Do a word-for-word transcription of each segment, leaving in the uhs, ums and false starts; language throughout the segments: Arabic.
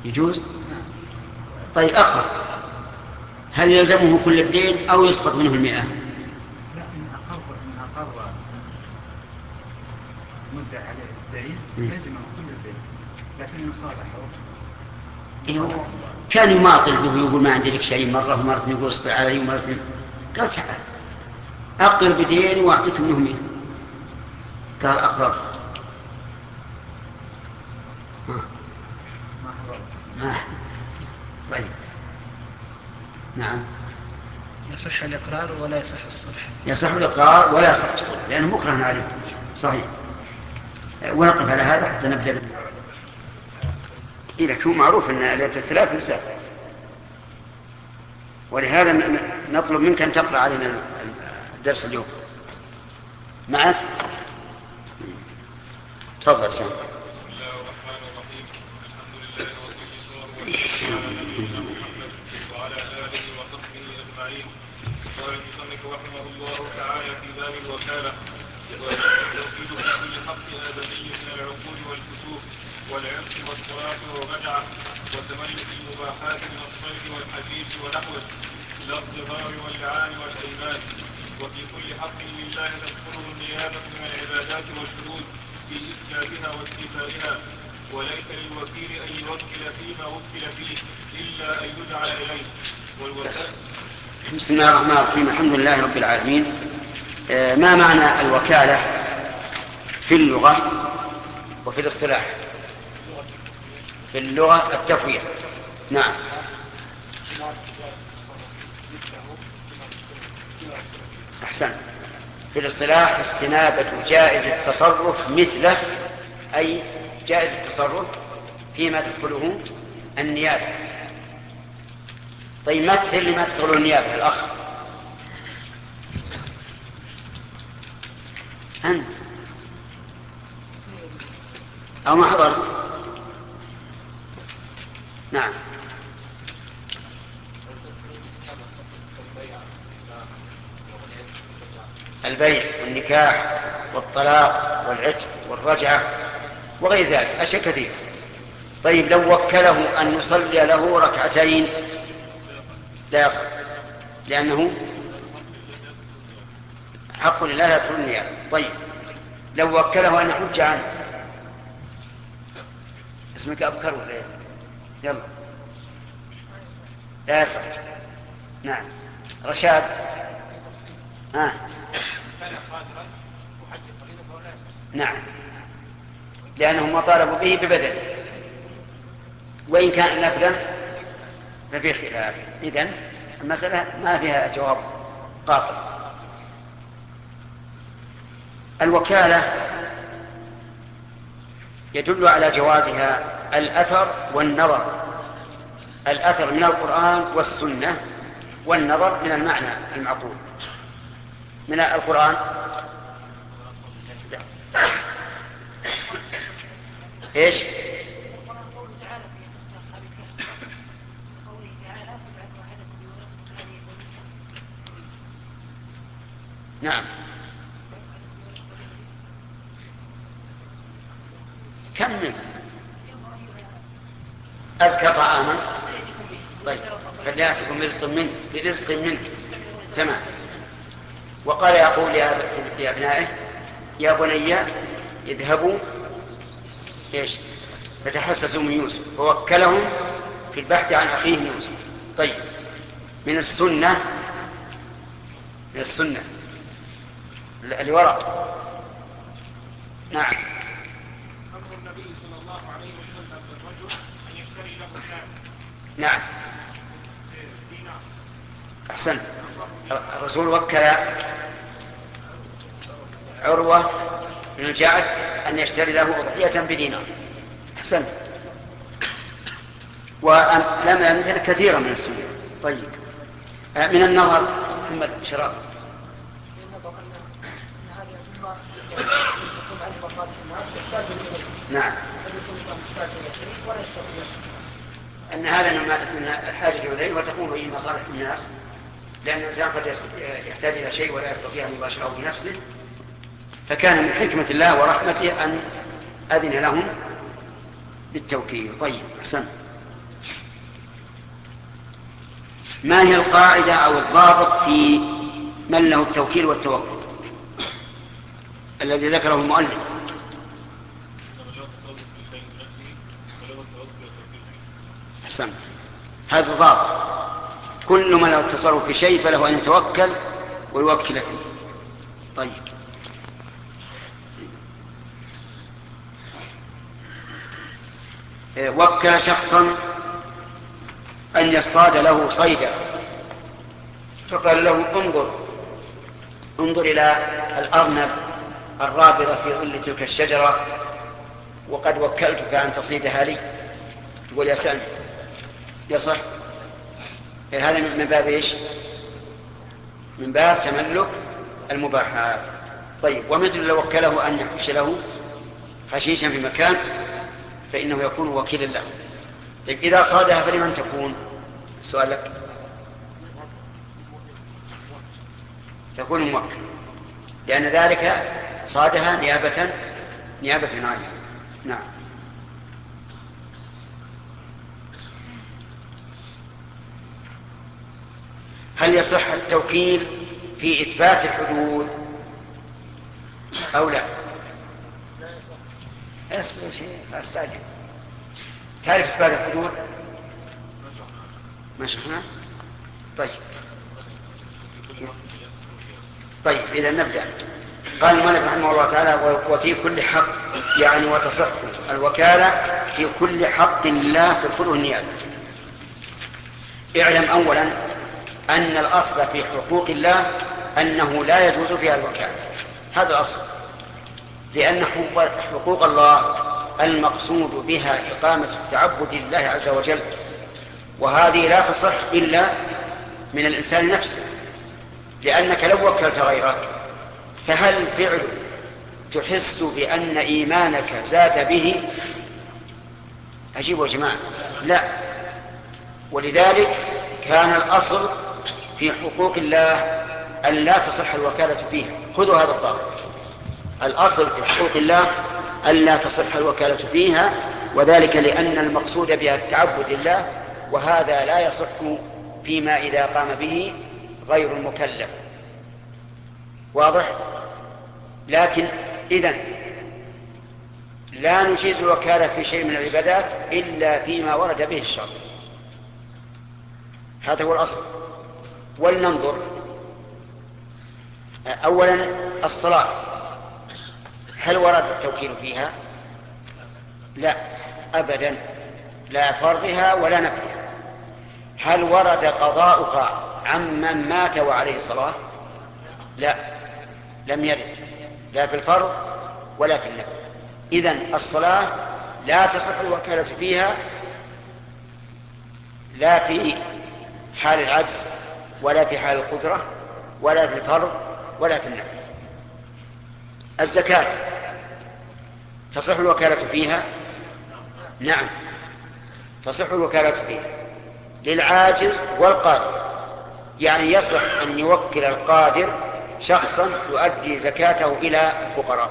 يجوز. طيب أقرض، هل يلزمه كل الدين أو يسقط منه المئة؟ لا، إن أقر إن أقر مدة عليه الدين لازم كل الدين، لكن مصالحه إيه، كان يماطل به يقول ما عندي لك شيء مرة ومرة يقول اصبر علي ومرة قال تعال أقر بدين وأعطيك منه مئة، قال أقرض. ما طيب نعم. يصح الإقرار ولا يصح الصلح. يصح الإقرار ولا يصح الصلح لأنه مكره عليه. صحيح. ونقف على هذا حتى نبدأ. إيه لك هو معروف أن آلات الثلاث نساء، ولهذا نطلب منك أن تقرأ علينا الدرس اليوم. معك؟ تفضل سام. وعلى آله وصحبه أجمعين. قال المصنف رحمه الله تعالى في باب الوكالة: والتوكيد في كل حق آدمي من العقول والكتوب والعرق والتراث والرجعة وتملك المباحات من الصيد والحديث ونحوه، لا الظهار واللعان والأيمان. وفي كل حق لله تدخله النيابة من العبادات والشهود في إثباتها واستيفائها، وليس للوكيل أن يوكل فيما وكل فيه إلا أن يدعى إليه. بسم الله الرحمن الرحيم. الحمد لله رب العالمين. ما معنى الوكالة في اللغة وفي الاصطلاح؟ في اللغة التفويض. نعم. أحسن. في الاصطلاح استنابة جائز التصرف مثله، أي جائز التصرف فيما تدخله النيابة. طيب مثل لما تدخله النيابة الأخ. أنت أو ما حضرت؟ نعم. البيع والنكاح والطلاق والعتق والرجعة وغير ذلك أشياء كثيرة. طيب لو وكله أن يصلي له ركعتين لا يصح، لأنه حق لله يدخل النيابة. طيب لو وكله أن يحج عنه. اسمك أبكر ولا إيه؟ يلا لا يصح. نعم. رشاد. آه. نعم، لأنه ما طالبوا به ببدل، وإن كان نفلا ففي خلاف. إذن المسألة ما فيها جواب قاطع. الوكالة يدل على جوازها الأثر والنظر. الأثر من القرآن والسنة، والنظر من المعنى المعقول. من القرآن ايش؟ نعم. كمل. أزكى طعاما. طيب فليأتكم برزق منه برزق منه. تمام. وقال يقول لأبنائه يا بني اذهبوا ايش فتحسسوا من يوسف، فوكلهم في البحث عن أخيهم يوسف. طيب من السنة من السنة اللي وراء. نعم. أمر النبي صلى الله عليه وسلم للرجل أن يشتري له شاة. نعم. أحسن. الرسول وكل عروة بن الجعد أن يشتري له أضحية بدينار. أحسنت. ولم يمتلك كثيرا من السنة. طيب من النظر محمد شراب. نعم. أن هذا ما تكون الحاجة إليه وتكون به مصالح الناس، لأن الإنسان قد يحتاج إلى شيء ولا يستطيع أن يباشره بنفسه، فكان من حكمة الله ورحمته أن أذن لهم بالتوكيل. طيب أحسن. ما هي القاعدة أو الضابط في من له التوكيل والتوكل الذي ذكره المؤلف؟ أحسنت، هذا ضابط. كل من له التصرف في شيء فله أن يتوكل ويوكل فيه. طيب، وكل شخصا أن يصطاد له صيدا، فقال له انظر انظر إلى الأرنب الرابضة في ظل تلك الشجرة وقد وكلتك أن تصيدها لي. تقول يا سلم، يصح؟ هذا من باب إيش؟ من باب تملك المباحات. طيب، ومثل لو وكله أن يحش له حشيشا في مكان فإنه يكون وكيلا له. طيب، إذا صادها فلمن تكون؟ السؤال لك. تكون موكل، لأن ذلك صادها نيابة نيابة عنه. نعم. هل يصح التوكيل في إثبات الحدود أو لا؟ اصبر شيء، لا استعجل. تعرف إثبات الحدود؟ ما شرحنا؟ طيب طيب إذا نبدأ. قال المؤلف رحمه الله تعالى: وفي كل حق، يعني وتصح الوكالة في كل حق لا تدخله النيابة. اعلم أولا أن الأصل في حقوق الله أنه لا يجوز فيها الوكالة، هذا الأصل، لأن حقوق الله المقصود بها إقامة التعبد لله عز وجل، وهذه لا تصح إلا من الإنسان نفسه، لأنك لو وكلت غيرك فهل فعل تحس بأن إيمانك زاد به؟ أجيبوا يا جماعة، لا. ولذلك كان الأصل في حقوق الله أن لا تصح الوكالة فيها. خذوا هذا الضابط، الأصل في حقوق الله أن لا تصح الوكالة فيها، وذلك لأن المقصود بها التعبد لله، وهذا لا يصح فيما إذا قام به غير المكلف. واضح؟ لكن إذن لا نجيز الوكالة في شيء من العبادات إلا فيما ورد به الشرع، هذا هو الأصل. ولننظر أولا الصلاة، هل ورد التوكيل فيها؟ لا أبدا، لا فرضها ولا نفلها. هل ورد قضاؤها عمن مات وعليه صلاة؟ لا، لم يرد، لا في الفرض ولا في النفل. إذن الصلاة لا تصح الوكالة فيها، لا في حال العجز ولا في حال القدرة ولا في الفرض ولا في النفل. الزكاة تصح الوكالة فيها؟ نعم، تصح الوكالة فيها للعاجز والقادر، يعني يصح أن يوكل القادر شخصا يؤدي زكاته إلى الفقراء،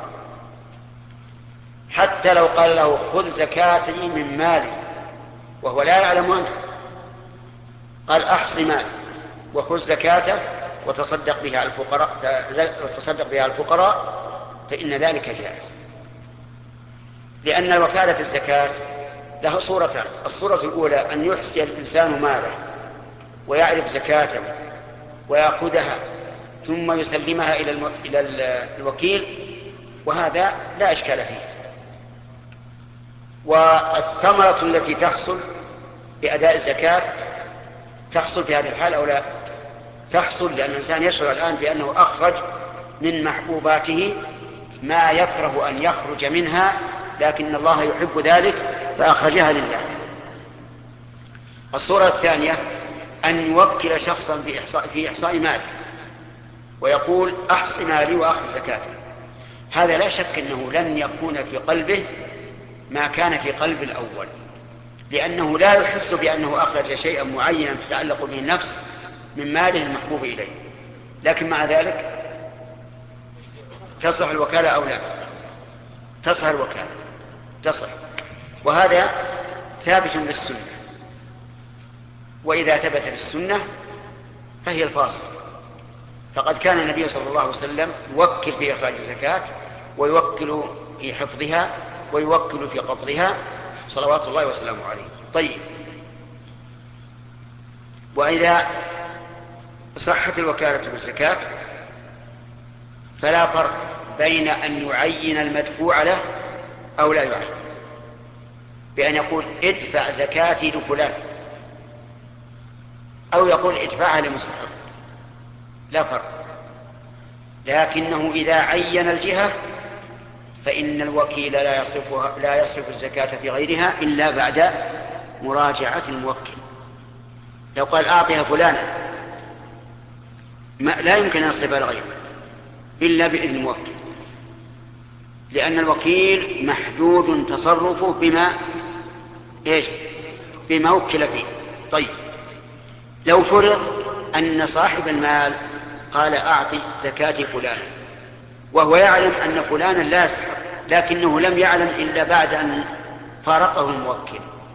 حتى لو قال له خذ زكاتي من مالي وهو لا يعلم عنها، قال أحص مالي وخذ زكاته وتصدق بها الفقراء وتصدق بها الفقراء فإن ذلك جائز. لأن الوكالة في الزكاة له صورتان: الصورة الأولى أن يحصي الإنسان ماله ويعرف زكاته ويأخذها ثم يسلمها إلى الم... إلى الوكيل، وهذا لا إشكال فيه. والثمرة التي تحصل بأداء الزكاة تحصل في هذه الحال أو لا؟ تحصل، لأن الإنسان يشعر الآن بأنه أخرج من محبوباته ما يكره أن يخرج منها، لكن الله يحب ذلك فأخرجها لله. الصورة الثانية أن يوكل شخصا في إحصاء, في إحصاء ماله ويقول أحص مالي وأخذ زكاته، هذا لا شك أنه لن يكون في قلبه ما كان في قلب الأول، لأنه لا يحس بأنه أخرج شيئا معينا تتعلق به النفس من ماله المحبوب إليه. لكن مع ذلك تصح الوكالة أو لا؟ تصح الوكالة، تصح، وهذا ثابت بالسنة. وإذا ثبت بالسنة فهي الفاصل. فقد كان النبي صلى الله عليه وسلم يوكل في إخراج الزكاة، ويوكل في حفظها، ويوكل في قبضها، صلوات الله وسلامه عليه. طيب، وإذا صحت الوكالة بالزكاة فلا فرق بين أن يعين المدفوع له أو لا يعين، بأن يقول ادفع زكاتي لفلان، أو يقول ادفعها لمستحق، لا فرق. لكنه إذا عين الجهة فإن الوكيل لا يصرفها لا يصرف الزكاة في غيرها إلا بعد مراجعة الموكل. لو قال أعطها فلانا ما لا يمكن أن يصرفها لغيره إلا بإذن الموكل، لأن الوكيل محدود تصرفه بما إيش بما وكل فيه. طيب، لو فرض أن صاحب المال قال أعطي زكاة فلانا، وهو يعلم أن فلانا لا يستحق، لكنه لم يعلم إلا بعد أن فارقه الموكل،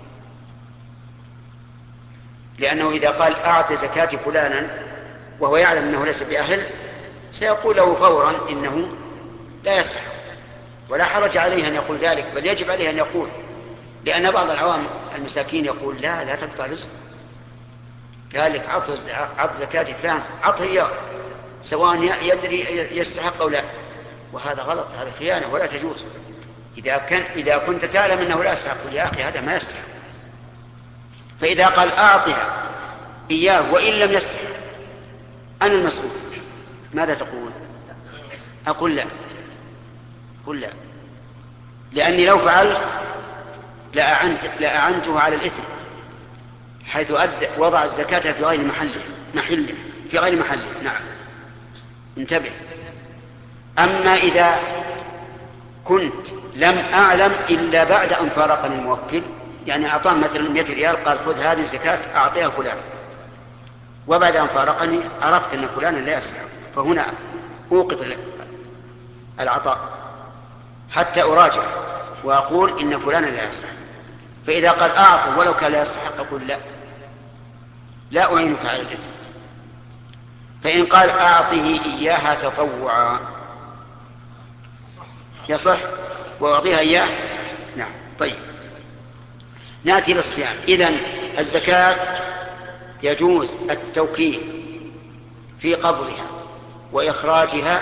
لأنه إذا قال أعطي زكاة فلانا وهو يعلم أنه ليس بأهل سيقول له فورا إنه لا يستحق، ولا حرج عليه أن يقول ذلك، بل يجب عليه أن يقول، لأن بعض العوام المساكين يقول لا لا تقطع رزقه، قال لك عط زكاة فلان عطه إياه سواء يدري يستحق أو لا، وهذا غلط، هذا خيانة ولا تجوز. إذا كان إذا كنت تعلم أنه لا يستحق، يا أخي هذا ما يستحق. فإذا قال أعطها إياه وإن لم يستحق أنا المسؤول، ماذا تقول؟ أقول لا، قل لا، لأني لو فعلت لأعنت لأعنته على الإثم، حيث وضع الزكاة في غير محله محله في غير محله. نعم، انتبه. أما إذا كنت لم أعلم إلا بعد أن فارقني الموكل، يعني أعطاني مثلا مئة ريال قال خذ هذه الزكاة أعطيها فلان، وبعد أن فارقني عرفت أن فلانا لا يستحق، فهنا أوقف العطاء حتى أراجع وأقول إن فلانا لا يستحق. فإذا قال أعطه ولو كان لا يستحق أقول لا لا أعينك على الإثم. فإن قال أعطه إياها تطوعا يصح وأعطيها إياه. نعم. طيب، نأتي للصيام. إذن الزكاة يجوز التوكيل في قبضها وإخراجها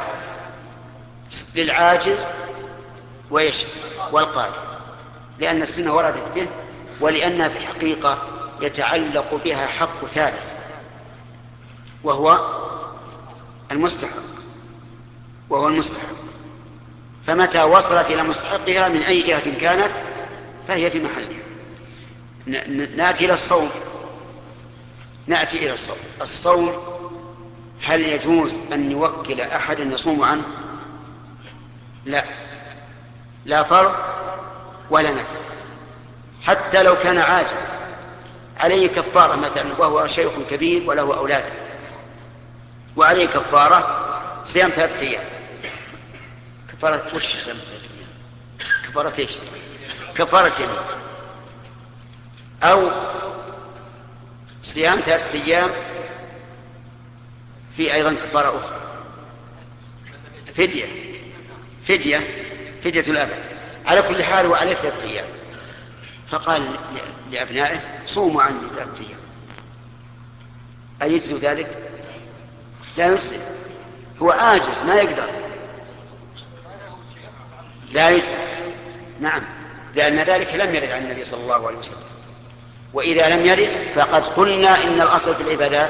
للعاجز ويش والقادر، لأن السنة وردت به، ولأنها في الحقيقة يتعلق بها حق ثالث وهو المستحق وهو المستحق فمتى وصلت إلى مستحقها من أي جهة كانت فهي في محلها. نأتي إلى الصوم. نأتي إلى الصوم. الصوم هل يجوز أن يوكل أحد يصوم عنه؟ لا، لا فرض ولا نفل، حتى لو كان عاجز عليه كفارة مثلا وهو شيخ كبير وله أولاد وعليه كفارة صيام ثلاثة أيام. كفارة وش صيام ثلاثة أيام؟ كفارة إيش؟ كفارة يمين، أو صيام ثلاثة أيام في أيضا كفارة أخرى، فدية فدية فدية الأذى. على كل حال وعليه ثلاثة أيام، فقال لأبنائه صوموا عني ثلاثة أيام. أيجزي ذلك؟ لا يجزي، هو عاجز ما يقدر، لا يجزي. نعم، لأن ذلك لم يرد عن النبي صلى الله عليه وسلم، وإذا لم يرد فقد قلنا إن الأصل في العبادات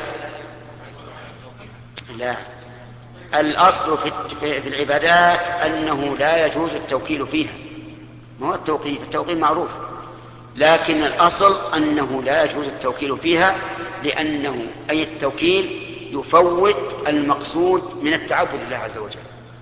لا، الأصل في العبادات أنه لا يجوز التوكيل فيها، ما هو التوقيف، التوقيف معروف، لكن الأصل أنه لا يجوز التوكيل فيها، لأنه أي التوكيل يفوت المقصود من التعبد لله عز وجل.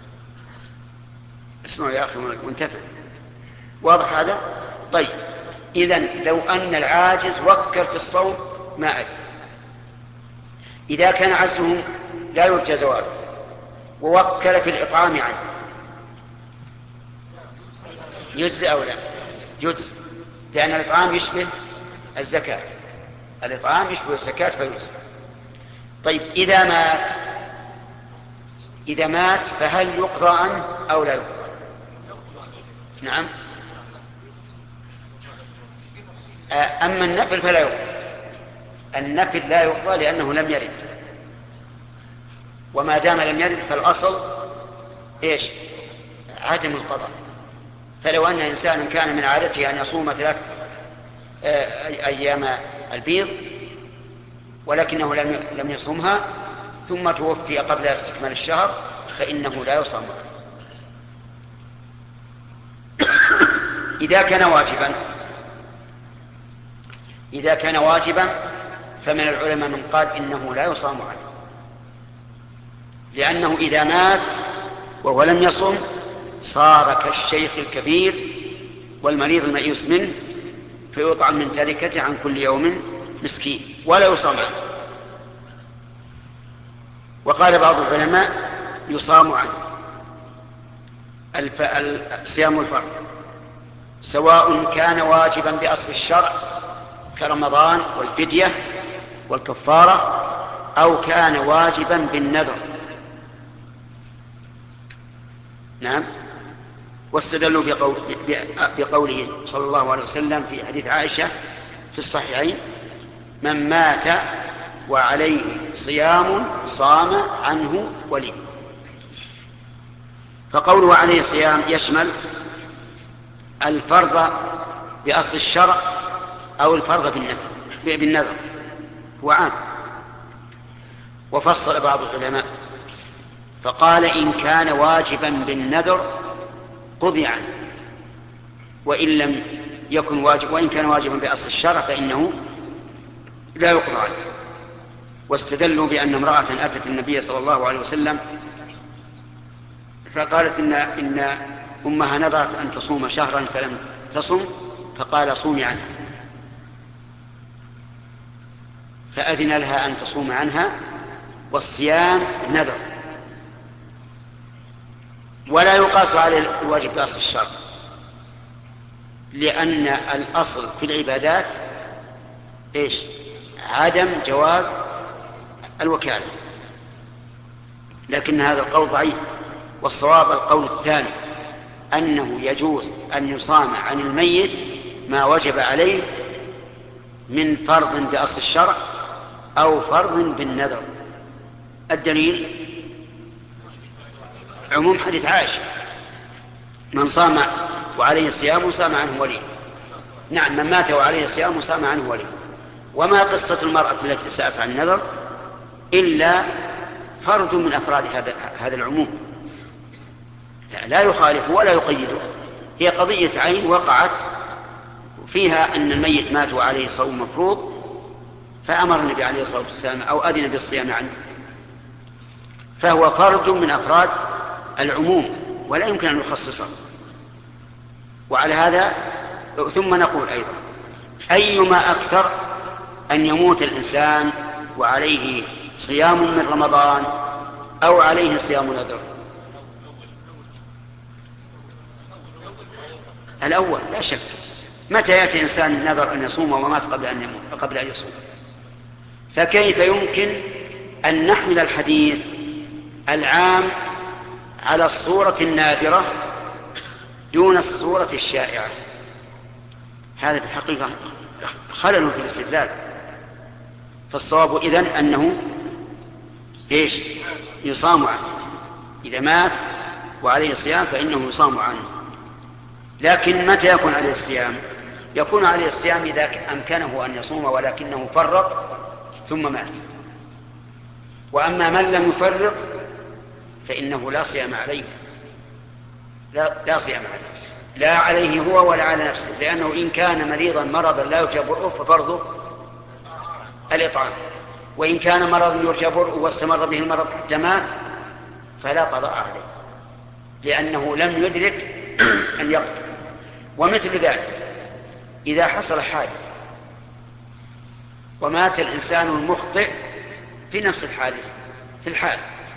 اسمعوا يا أخي وانتفع، واضح هذا؟ طيب، إذن لو أن العاجز وكل في الصوم ما أجزى، إذا كان عجزه لا يرجى زواله ووكل في الإطعام عنه يجزي أو لا؟ يجزي، لأن الإطعام يشبه الزكاة، الإطعام يشبه الزكاة فيجزي. طيب إذا مات إذا مات فهل يقضى عنه أو لا يقضى؟ نعم. أما النفل فلا يقضى. النفل لا يقضى لأنه لم يرد، وما دام لم يرد فالأصل إيش؟ عدم القضاء. فلو أن إنسانا كان من عادته أن يصوم ثلاث أيام البيض ولكنه لم لم يصومها ثم توفي قبل استكمال الشهر فإنه لا يصوم. إذا كان واجبا إذا كان واجبا فمن العلماء من قال إنه لا يصام عنه، لأنه إذا مات وهو لم يصم صار كالشيخ الكبير والمريض الميؤوس منه فيطعم من تركته عن كل يوم مسكين ولا يصام عنه. وقال بعض العلماء يصام عنه. الف... صيام الفرض سواء كان واجبا بأصل الشرع كرمضان والفدية والكفارة أو كان واجبا بالنذر. نعم. واستدلوا بقول بقوله صلى الله عليه وسلم في حديث عائشة في الصحيحين: من مات وعليه صيام صام عنه ولي. فقوله عليه صيام يشمل الفرض بأصل الشرع أو الفرض بالنذر، هو عام. وفصل بعض العلماء فقال إن كان واجبا بالنذر قضي عنه، وإن لم يكن واجب وإن كان واجبا بأصل الشرع فإنه لا يقضى عنه. واستدلوا بأن امرأة أتت النبي صلى الله عليه وسلم فقالت إن, إن أمها نذرت أن تصوم شهرا فلم تصم، فقال صومي عنها، فأذن لها أن تصوم عنها، والصيام نذر ولا يقاس على الواجب بأصل الشرع، لأن الأصل في العبادات إيش؟ عدم جواز الوكالة. لكن هذا القول ضعيف، والصواب القول الثاني أنه يجوز أن يصام عن الميت ما وجب عليه من فرض بأصل الشرع أو فرض بالنذر. الدليل عموم حديث عائشة: من صام وعليه صيام صام عنه ولي. نعم، من مات وعليه صيام صام عنه ولي. وما قصة المرأة التي سألت عن النذر إلا فرد من أفراد هذا هذا العموم، لا, لا يخالف ولا يقيده. هي قضية عين وقعت فيها أن الميت مات وعليه صوم مفروض، فأمر النبي عليه الصلاة والسلام أو أذن بالصيام عنه، فهو فرد من أفراد العموم ولا يمكن أن نخصصه. وعلى هذا ثم نقول أيضا: أيما أكثر أن يموت الإنسان وعليه صيام من رمضان أو عليه صيام نذر؟ الأول لا شك. متى يأتي إنسان نذر أن يصوم ومات قبل أن يموت قبل أن يصوم؟ فكيف يمكن أن نحمل الحديث العام على الصورة النادرة دون الصورة الشائعة؟ هذا في الحقيقة خلل في الاستدلال. فالصواب إذن أنه إيش؟ يصام عنه. إذا مات وعليه صيام فإنه يصام عنه. لكن متى يكون عليه الصيام؟ يكون عليه الصيام إذا أمكنه أن يصوم ولكنه فرط ثم مات. وأما من لم يفرط فإنه لا صيام عليه، لا, لا صيام عليه، لا عليه هو ولا على نفسه، لأنه إن كان مريضا مرضا لا يرجى برؤه ففرضه الإطعام، وإن كان مرضا يرجى برؤه واستمر به المرض حتى مات فلا قضاء عليه، لأنه لم يدرك أن يقضي. ومثل ذلك إذا حصل حادث ومات الإنسان المخطئ في نفس الحادث، في الحال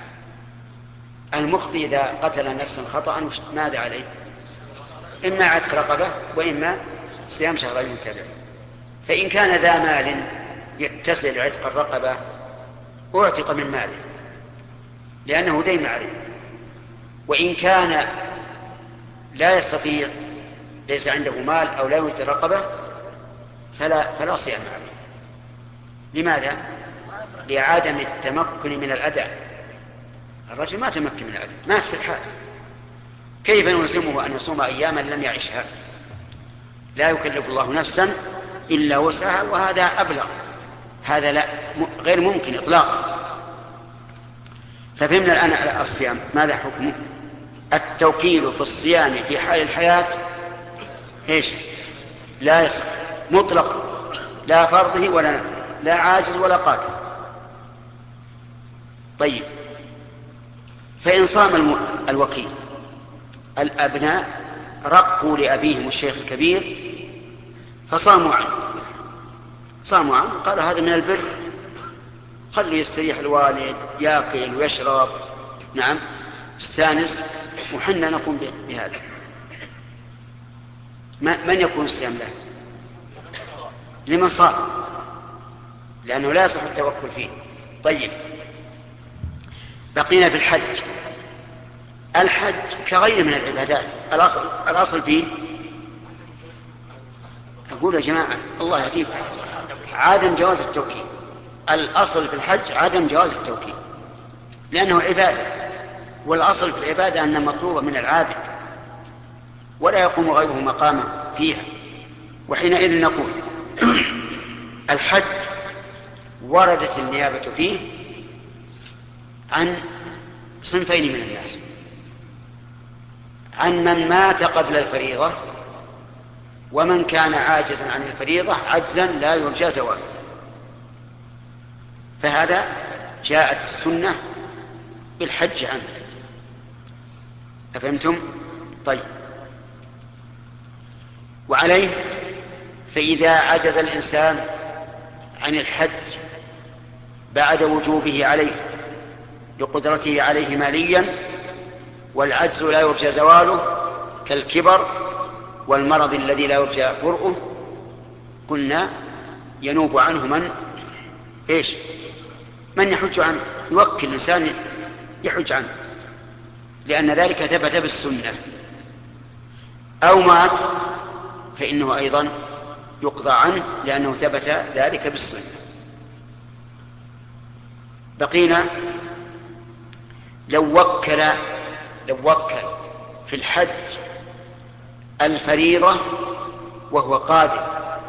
المخطئ إذا قتل نفسا خطأ ماذا عليه؟ إما عتق رقبة وإما صيام شهرين متابعين. فإن كان ذا مال يتسع لعتق الرقبة أعتق من ماله لأنه دين عليه، وإن كان لا يستطيع، ليس عنده مال أو لا يوجد رقبة، فلا, فلا صيام عليه. لماذا؟ لعدم التمكن من الأداء. الرجل ما تمكن من الأداء، مات في الحال، كيف نلزمه أن يصوم أياما لم يعشها؟ لا يكلف الله نفسا إلا وسعها، وهذا أبلغ، هذا لا غير ممكن إطلاقا. ففهمنا الآن الصيام ماذا حكمه؟ التوكيل في الصيام في حال الحياة إيش؟ لا يصح مطلقا، لا فرضه ولا نفله، لا عاجز ولا قادر. طيب، فإن صام الوكيل الأبناء رقوا لأبيهم الشيخ الكبير فصاموا عنه، صاموا عنه، قال هذا من البر، خلوا يستريح الوالد، يأكل ويشرب، نعم استانس، وحنا نقوم بهذا. من يكون الصيام له؟ لمن صام، لأنه لا يصح التوكل فيه. طيب، بقينا في الحج. الحج كغيره من العبادات، الأصل, الأصل فيه، أقول يا جماعة الله يهديكم، عدم جواز التوكيل. الأصل في الحج عدم جواز التوكيل لأنه عبادة، والأصل في العبادة أنها مطلوبة من العابد ولا يقوم غيره مقامه فيها. وحينئذ نقول الحج وردت النيابة فيه عن صنفين من الناس: عن من مات قبل الفريضة، ومن كان عاجزا عن الفريضة عجزا لا يرجى زواله. فهذا جاءت السنة بالحج عنه. أفهمتم؟ طيب، وعليه فإذا عجز الإنسان عن الحج بعد وجوبه عليه لقدرته عليه ماليا، والعجز لا يرجى زواله كالكبر والمرض الذي لا يرجى برؤه، قلنا ينوب عنه من إيش؟ من يحج عنه، يوكل الإنسان يحج عنه، لأن ذلك ثبت بالسنة. أو مات فإنه أيضا يقضى عنه لأنه ثبت ذلك بالسنة. بقينا لو وكل لو وكل في الحج الفريضة وهو قادر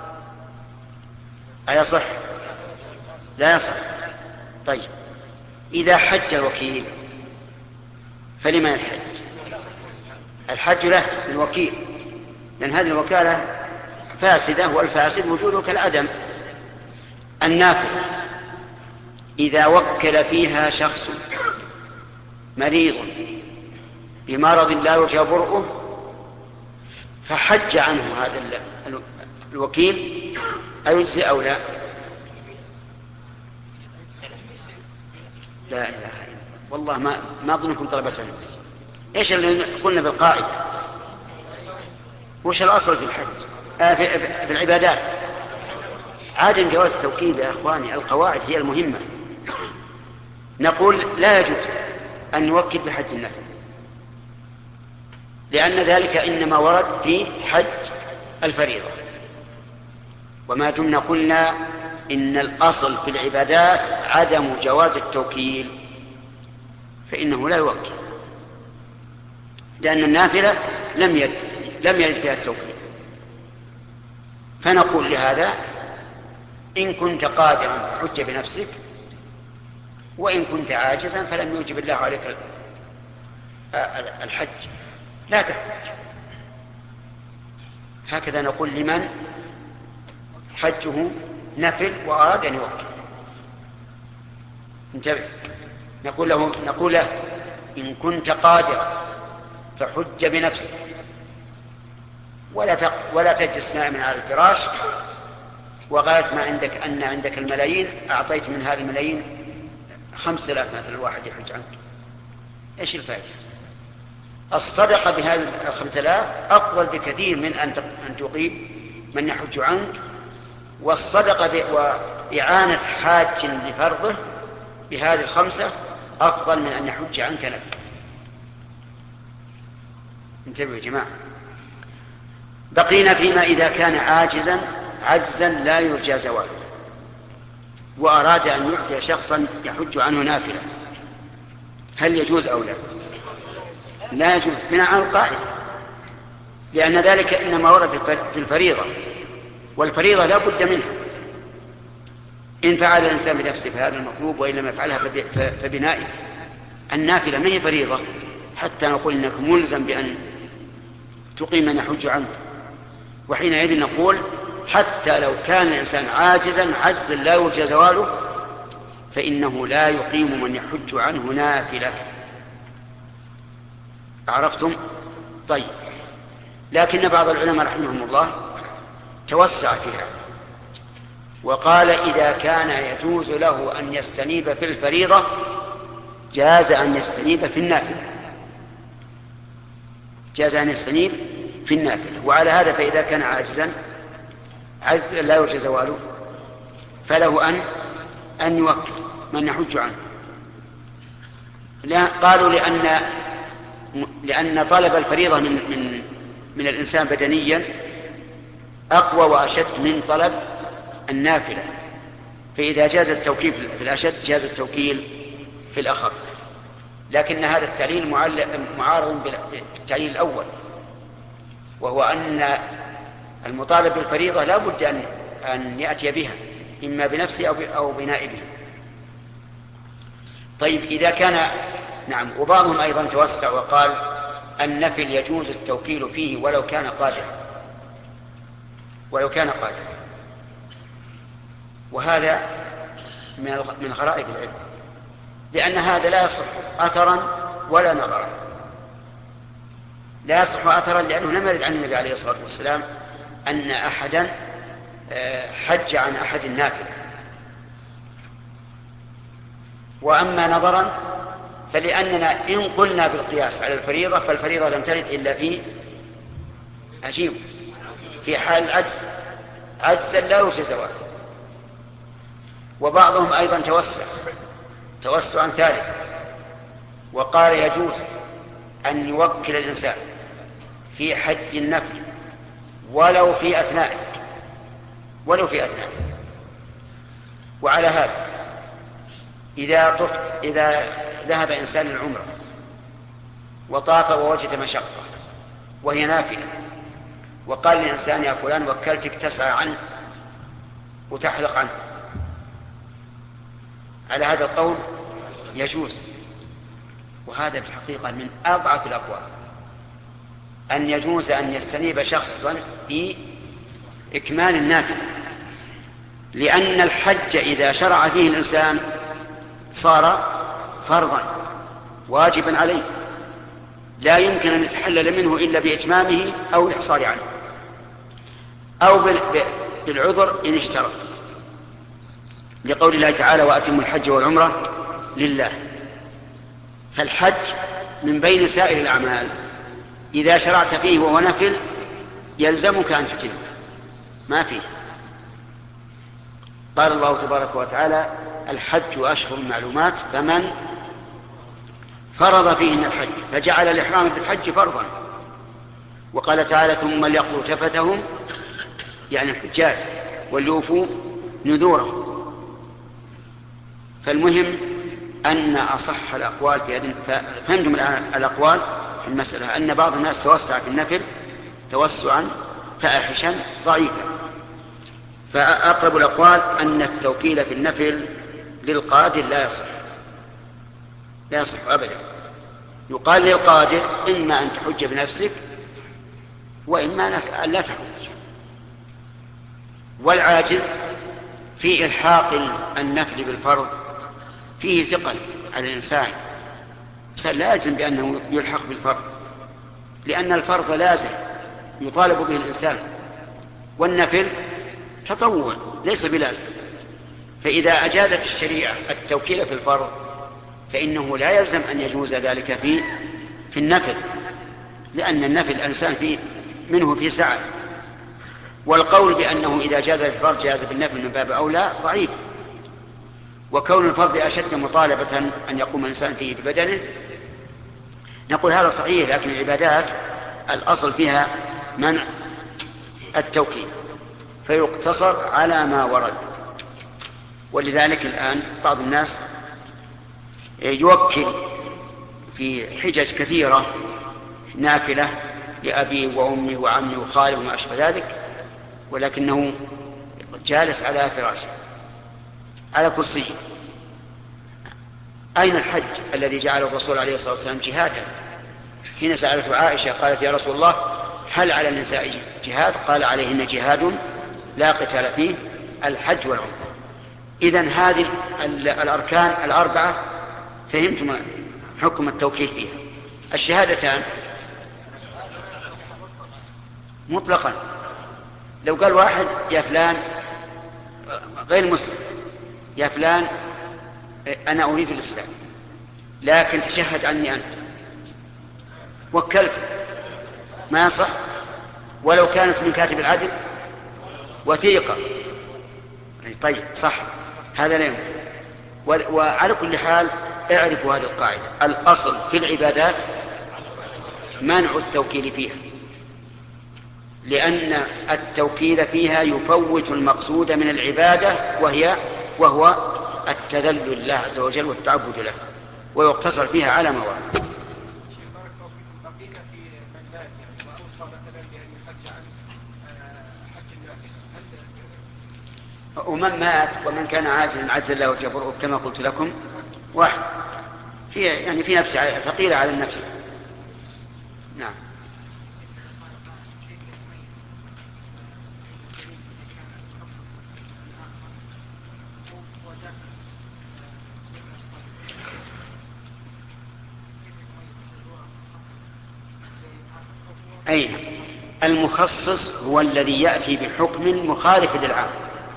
أيصح؟ لا يصح. طيب، إذا حج الوكيل فلمن الحج؟ الحج له الوكيل، لأن هذه الوكالة فاسدة، والفاسد وجوده كالعدم. النافل إذا وكل فيها شخص مريض بمرض لا يرجى برؤه فحج عنه هذا الوكيل أيجزي أو لا؟ لا إله إلا الله، والله ما ما أظنكم طلبة علم. إيش اللي قلنا بالقاعدة؟ وش الأصل في الحج آه في, في العبادات؟ عدم جواز التوكيل يا أخواني، القواعد هي المهمة. نقول لا يجوز أن نوكل بحج النفل، لأن ذلك إنما ورد في حج الفريضة. وما دمنا قلنا إن الأصل في العبادات عدم جواز التوكيل فإنه لا يوكل، لأن النافلة لم يرد لم يرد فيها التوكيل. فنقول لهذا إن كنت قادرا فحج بنفسك، وإن كنت عاجزا فلم يوجب الله عليك الحج لا تحج. هكذا نقول لمن حجه نفل وأراد أن يوكل. انتبه، نقول له نقول له إن كنت قادرا فحج بنفسك، ولا ولا تجلس نائما على الفراش وغاية ما عندك أن عندك الملايين أعطيت من هذه الملايين خمسة آلاف مثلا الواحد يحج عنك. إيش الفائدة؟ الصدقة بهذه الخمسة آلاف أفضل بكثير من أن أن تقيم من يحج عنك، والصدقة إعانة حاج لفرضه بهذه الخمسة أفضل من أن يحج عنك نفل. انتبهوا يا جماعة. بقينا فيما إذا كان عاجزا عجزا لا يرجى زواله، وأراد أن يعطي شخصا يحج عنه نافلة، هل يجوز أو لا؟ لا يجوز بناء على القاعدة، لأن ذلك إنما ورد في الفريضة، والفريضة لا بد منها. إن فعل الإنسان بنفسه فهذا المطلوب، وإن لم يفعلها فبنائه. النافلة ما هي فريضة حتى نقول إنك ملزم بأن تقيم من يحج عنه. وحينئذ نقول حتى لو كان الإنسان عاجزا عجزا لا يرجى زواله فإنه لا يقيم من يحج عنه نافلة. عرفتم؟ طيب. لكن بعض العلماء رحمهم الله توسع فيها وقال إذا كان يجوز له أن يستنيب في الفريضة جاز أن يستنيب في النافلة، جاز أن يستنيب في النافلة. وعلى هذا فإذا كان عاجزا عاجزا لا يرجى زواله فله أن أن يوكل من يحج عنه. لا قالوا لأن لأن طلب الفريضة من من من الإنسان بدنيا أقوى وأشد من طلب النافلة، فإذا جاز التوكيل في الأشد جاز التوكيل في الأخف. لكن هذا التعليل معارض بالتعليل الأول، وهو أن المطالب بالفريضة لا بد أن أن يأتي بها إما بنفسه أو أو بنائبه. طيب إذا كان نعم. وبعضهم أيضا توسع وقال النفل يجوز التوكيل فيه ولو كان قادرا، ولو كان قادرا، وهذا من من غرائب العلم، لأن هذا لا يصح أثرا ولا نظرا. لا يصح أثرا لأنه لم يرد عن النبي عليه الصلاة والسلام أن أحدا حج عن أحد النافلة. وأما نظرا فلأننا إن قلنا بالقياس على الفريضة فالفريضة لم ترد إلا في عجيب في حال العجز عجزا لا يرجى زواله. وبعضهم أيضا توسع توسعا ثالثا وقال يجوز أن يوكل الإنسان في حج النفل ولو في أثنائه ولو في أثنائه. وعلى هذا إذا طفت إذا ذهب إنسان العمرة وطاف ووجد مشقة وهي نافلة وقال للإنسان يا فلان وكلتك تسعى عنه وتحلق عنه، على هذا القول يجوز. وهذا بالحقيقة من أضعف الأقوال، أن يجوز أن يستنيب شخصا في إكمال النافلة، لأن الحج إذا شرع فيه الإنسان صار فرضا واجبا عليه، لا يمكن أن يتحلل منه إلا بإتمامه أو الإحصار عنه أو بالعذر إن اشترط، لقول الله تعالى وأتموا الحج والعمرة لله. فالحج من بين سائر الأعمال إذا شرعت فيه وهو نفل يلزمك أن تتمه، ما فيه. قال الله تبارك وتعالى الحج أشهر معلومات فمن فرض فيهن الحج فجعل الإحرام بالحج فرضا. وقال تعالى ثم ليقضوا تفتهم يعني الحجاج وليوفوا نذورهم. فالمهم أن أصح الأقوال في هذه فهمتم الآن الأقوال في المسألة أن بعض الناس توسع في النفل توسعا فاحشا ضعيفا. فأقرب الأقوال أن التوكيل في النفل للقادر لا يصح لا يصح أبدا. يقال للقادر إما أن تحج بنفسك وإما أن لا تحج. والعاجز في إلحاق النفل بالفرض فيه ثقل على الإنسان، لا يلزم بأنه يلحق بالفرض، لأن الفرض لازم يطالب به الإنسان، والنفل تطوع ليس بلازم. فإذا أجازت الشريعة التوكيل في الفرض فإنه لا يلزم أن يجوز ذلك في في النفل، لأن النفل الإنسان فيه منه في سعة. والقول بأنه إذا جاز الفرض جاز بالنفل من باب أولى ضعيف. وكون الفرض أشد مطالبة أن يقوم الإنسان فيه ببدنه نقول هذا صحيح، لكن العبادات الأصل فيها منع التوكيل فيقتصر على ما ورد. ولذلك الآن بعض الناس يوكل في حجج كثيرة نافلة لأبيه وأمه وعمه وخاله وما أشبه ذلك، ولكنه جالس على فراشه على كرسيه. أين الحج الذي جعله الرسول عليه الصلاة والسلام جهادا؟ حين سألته عائشة قالت يا رسول الله هل على النساء جهاد؟ قال عليهن جهاد لا قتال فيه الحج والعمرة. إذن هذه الأركان الأربعة فهمتم حكم التوكيل فيها. الشهادتان مطلقا، لو قال واحد يا فلان غير مسلم يا فلان أنا أريد الإسلام لكن تشهد عني أنت، وكلت ما يصح ولو كانت من كاتب العدل وثيقة. طيب صح، هذا لا يمكن. وعلى كل حال اعرفوا هذه القاعدة: الأصل في العبادات منع التوكيل فيها، لأن التوكيل فيها يفوت المقصود من العبادة وهي وهو التذلل لله عز وجل والتعبد له، ويقتصر فيها على ما ورد. ومن مات ومن كان عاجزا عز الله وجبره كما قلت لكم واحد، في يعني في نفس ثقيلة على النفس. نعم. أين المخصص؟ هو الذي يأتي بحكم مخالف للعام،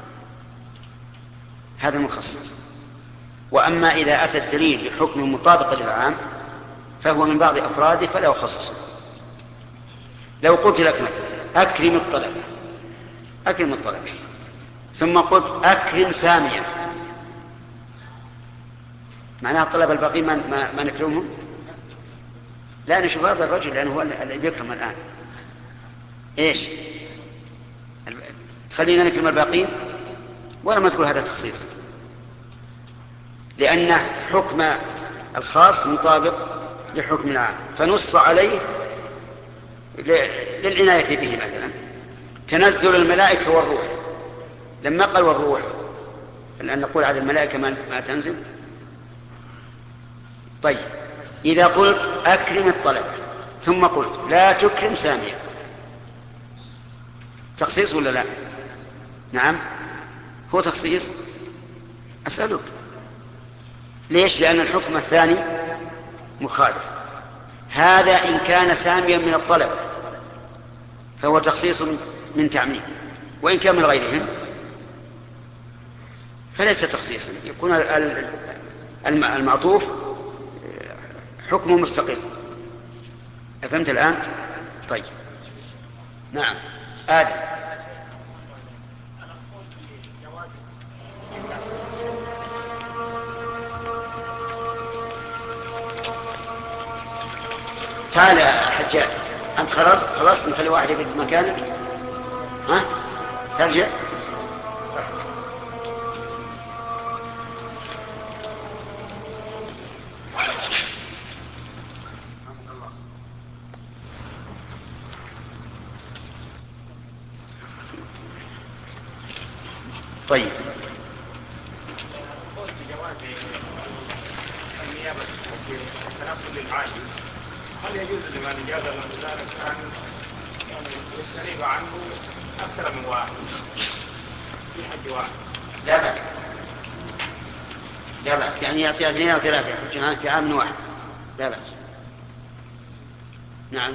هذا المخصص. وأما إذا أتى الدليل بحكم مطابق للعام فهو من بعض أفراده فلا يخصصه. لو قلت لك مثلا أكرم الطلبة أكرم الطلبة ثم قلت أكرم سامية، معناها الطلبة الباقين ما, ما, ما نكرمهم؟ لا، نشوف هذا الرجل لأنه هو اللي بيكرم الآن. إيش تخلينا نكرم الباقين ولا ما تقول هذا تخصيص؟ لأن حكم الخاص مطابق لحكم العام فنص عليه للعناية به. مثلا تنزل الملائكة والروح، لما قال والروح لأن نقول على الملائكة ما تنزل. طيب إذا قلت أكرم الطلبة ثم قلت لا تكرم سامية، تخصيص ولا لا؟ نعم هو تخصيص. أسألك ليش؟ لأن الحكم الثاني مخالف. هذا إن كان ساميا من الطلبة فهو تخصيص من تعميم، وإن كان من غيرهم فليس تخصيصا، يكون المعطوف حكمه مستقل. أفهمت الآن؟ طيب نعم. آدم. تعال يا حجاج، أنت خلاص خلاص نخلي واحد يقعد مكانك. ها ترجع. طيب هل يجوز لمن جاز له ذلك أن يستريب عنه أكثر من واحد في حج واحد؟ لا بأس، لا بأس، يعني يعطي اثنين أو ثلاثة يحجون في عام واحد، لا بأس. نعم.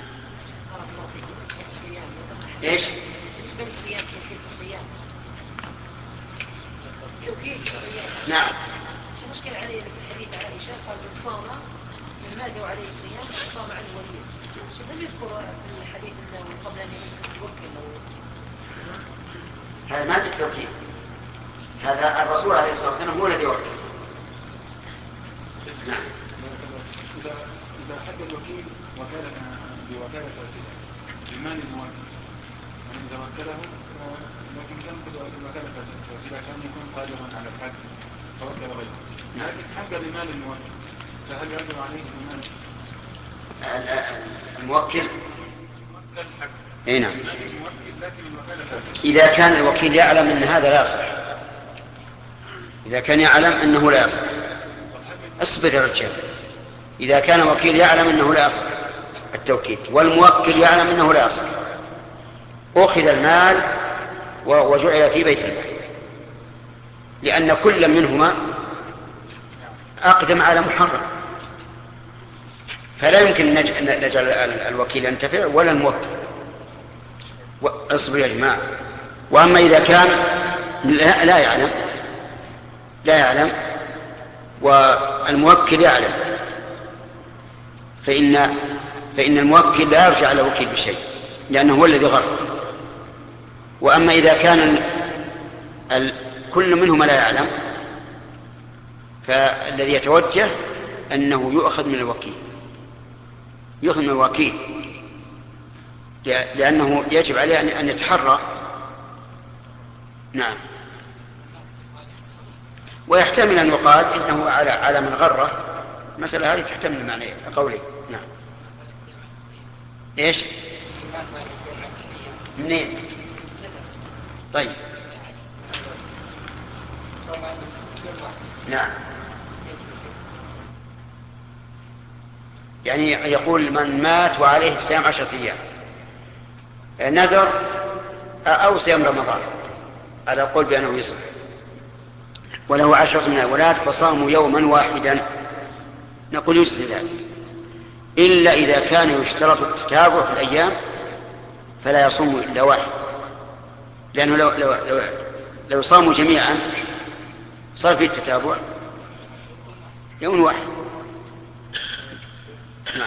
إيش؟ بالنسبة للصيام، توكيد الصيام. توكيد الصيام. نعم. شو مشكلة عليه في حديث عائشة قال من صام من مات وعليه صيام صام عنه وليه. شو لم يذكر في الحديث أنه قبل أن يوكل هذا ما بالتوكيد، هذا الرسول عليه الصلاة والسلام هو الذي وكل. نعم. إذا إذا حد الوكيل وكالة بوكالة فاسدة بمال الموكل، يعني إذا وكله لكن كانت الوكالة فاسدة كان يكون قادرا على الحد فوكل غيره، لكن حق بمال الموكل فهل يجب عليه بمال الموكل؟ الموكل حق. اي نعم. الموكل لكن الوكالة فاسدة. إذا كان الوكيل يعلم أن هذا لا يصح، إذا كان يعلم أنه لا يصح. اصبر يا رجال. إذا كان الوكيل يعلم أنه لا يصح التوكيد والموكل يعلم أنه لا يصح، أخذ المال وجعل في بيت الله، لأن كل منهما أقدم على محرم، فلا يمكن نجعل الوكيل ينتفع ولا الموكل. اصبر يا جماعة. وأما إذا كان لا يعلم لا يعلم والموكل يعلم فإن فإن الموكل لا يرجع على الوكيل بشيء، لأنه هو الذي غرق. وأما إذا كان ال... كل منهما لا يعلم فالذي يتوجه أنه يؤخذ من الوكيل، يؤخذ من الوكيل لأنه يجب عليه أن يتحرى. نعم. ويحتمل أن يقال إنه على على من غره. المسألة هذه تحتمل معنى قولي. نعم. إيش؟ منين؟ طيب. نعم. يعني يقول من مات وعليه صيام عشرة أيام نذر أو صيام رمضان على قول بأنه يصح، وله عشرة من الأولاد فصاموا يوما واحدا، نقول يجزي ذلك، إلا إذا كان يشترط التتابع في الأيام فلا يصوم إلا واحد، لأنه لو, لو, لو, لو صاموا جميعا صار فيه التتابع يوم واحد. نعم.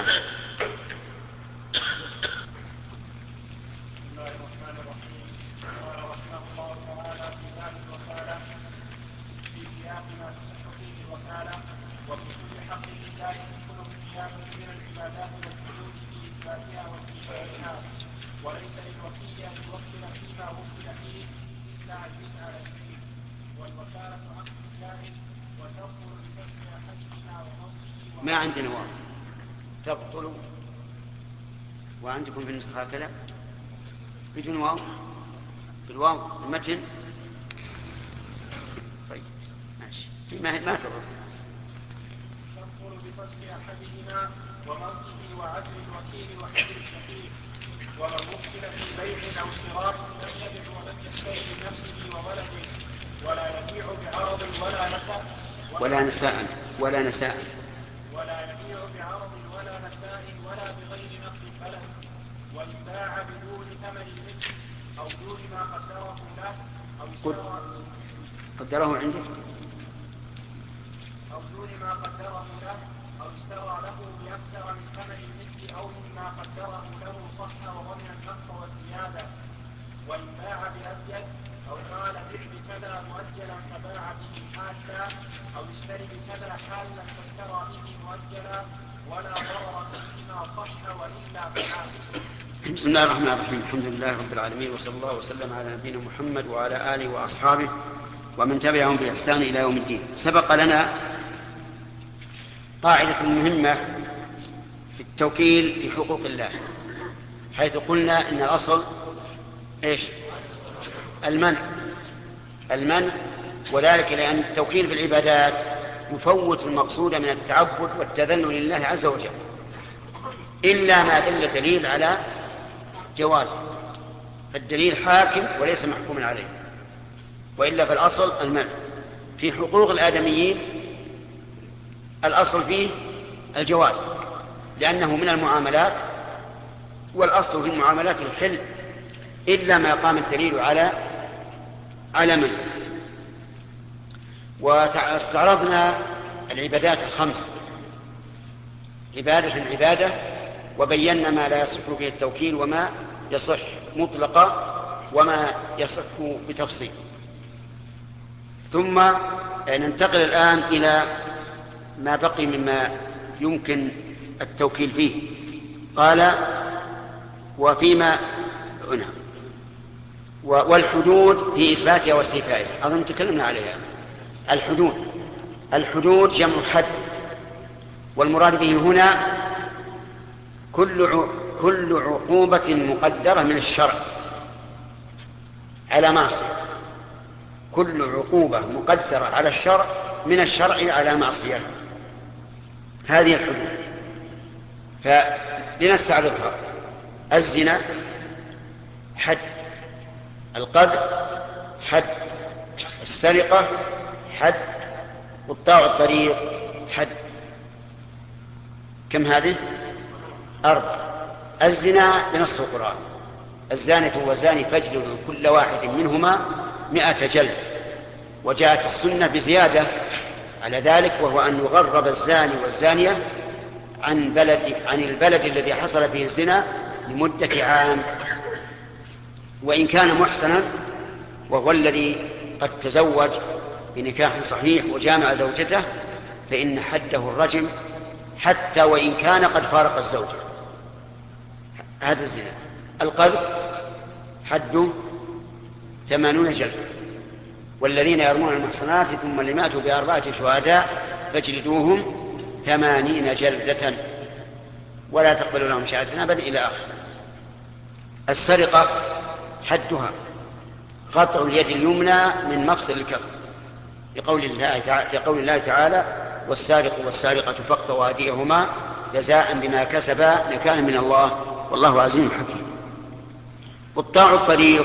ما عندنا واو تبطل، وعندكم في النسخة هكذا بدون واو، بالواو المتن. طيب ماشي، ما ما تضر. تبطل بفسخ أحدهما وموته وعزل الوكيل وحجر الشقيق، ومن وكل في بيع أو شراء لم يبع ولم يشتري بنفسه وولده ولا يبيع بعرض ولا نساء ولا نساء ولا نساء ولا يبيع بعرض ولا نساء ولا بغير نقد فله، وإن باع بدون ثمن المثل أو دون ما قدره له أو اشترى قدره عندك أو دون ما قدره له أو اشترى له بأكثر من ثمن المثل أو مما قدره له صح وضمن النقص والزيادة. وإن باع بأزيد أو قال بع بكذا مؤجلا فباع به حالا أو اشتري بكذا حالا فاشترى به مؤجلا ولا ضرر فيما صح وإلا فلا. بسم الله الرحمن الرحيم. الحمد لله رب العالمين، وصلى الله وسلم على نبينا محمد وعلى آله وأصحابه ومن تبعهم بإحسان إلى يوم الدين. سبق لنا قاعدة مهمة في التوكيل في حقوق الله، حيث قلنا إن الأصل إيش؟ المنع المنع وذلك لأن التوكيل في العبادات يفوت المقصود من التعبد والتذلل لله عز وجل، إلا ما دل دليل على جوازه، فالدليل حاكم وليس محكوما عليه، وإلا فالأصل المنع. في حقوق الآدميين الأصل فيه الجواز لأنه من المعاملات، والأصل في المعاملات الحل إلا ما قام الدليل على على منع. واستعرضنا العبادات الخمس عبادة عبادة، وبينا ما لا يصح به التوكيل وما يصح مطلقا وما يصح بتفصيل. ثم ننتقل الآن إلى ما بقي مما يمكن التوكيل فيه. قال وفيما هنا والحدود في إثباتها واستيفائها، أظن تكلمنا عليها. الحدود الحدود جمع حد، والمراد به هنا كل كل عقوبة مقدرة من الشرع على معصية، كل عقوبة مقدرة على الشرع من الشرع على معصية، هذه الحدود. فلنستعرضها. الزنا حد، القذف حد، السرقة حد، قطاع الطريق حد. كم هذه؟ أربعة. الزنا بنص القرآن: الزانية والزاني فاجلدوا كل واحد منهما مئة جلد. وجاءت السنة بزيادة على ذلك، وهو أن يغرب الزاني والزانية عن بلد عن البلد الذي حصل فيه الزنا لمدة عام، وإن كان محسنا، وهو الذي قد تزوج بنكاح صحيح وجامع زوجته، فإن حده الرجم حتى وإن كان قد فارق الزوجة. هذا الزنا. القذف حده ثمانون جلدة. والذين يرمون المحصنات ثم لم يأتوا بأربعة شهداء فاجلدوهم ثمانين جلدة ولا تقبلوا لهم شهادة أبدا إلى آخره. السرقة حدها قطع اليد اليمنى من مفصل الكف، لقول الله تعالى, لقول الله تعالى: والسارق والسارقة فاقطعوا أيديهما جزاء بما كسبا نكالا من الله والله عزيز حكيم. قطاع الطريق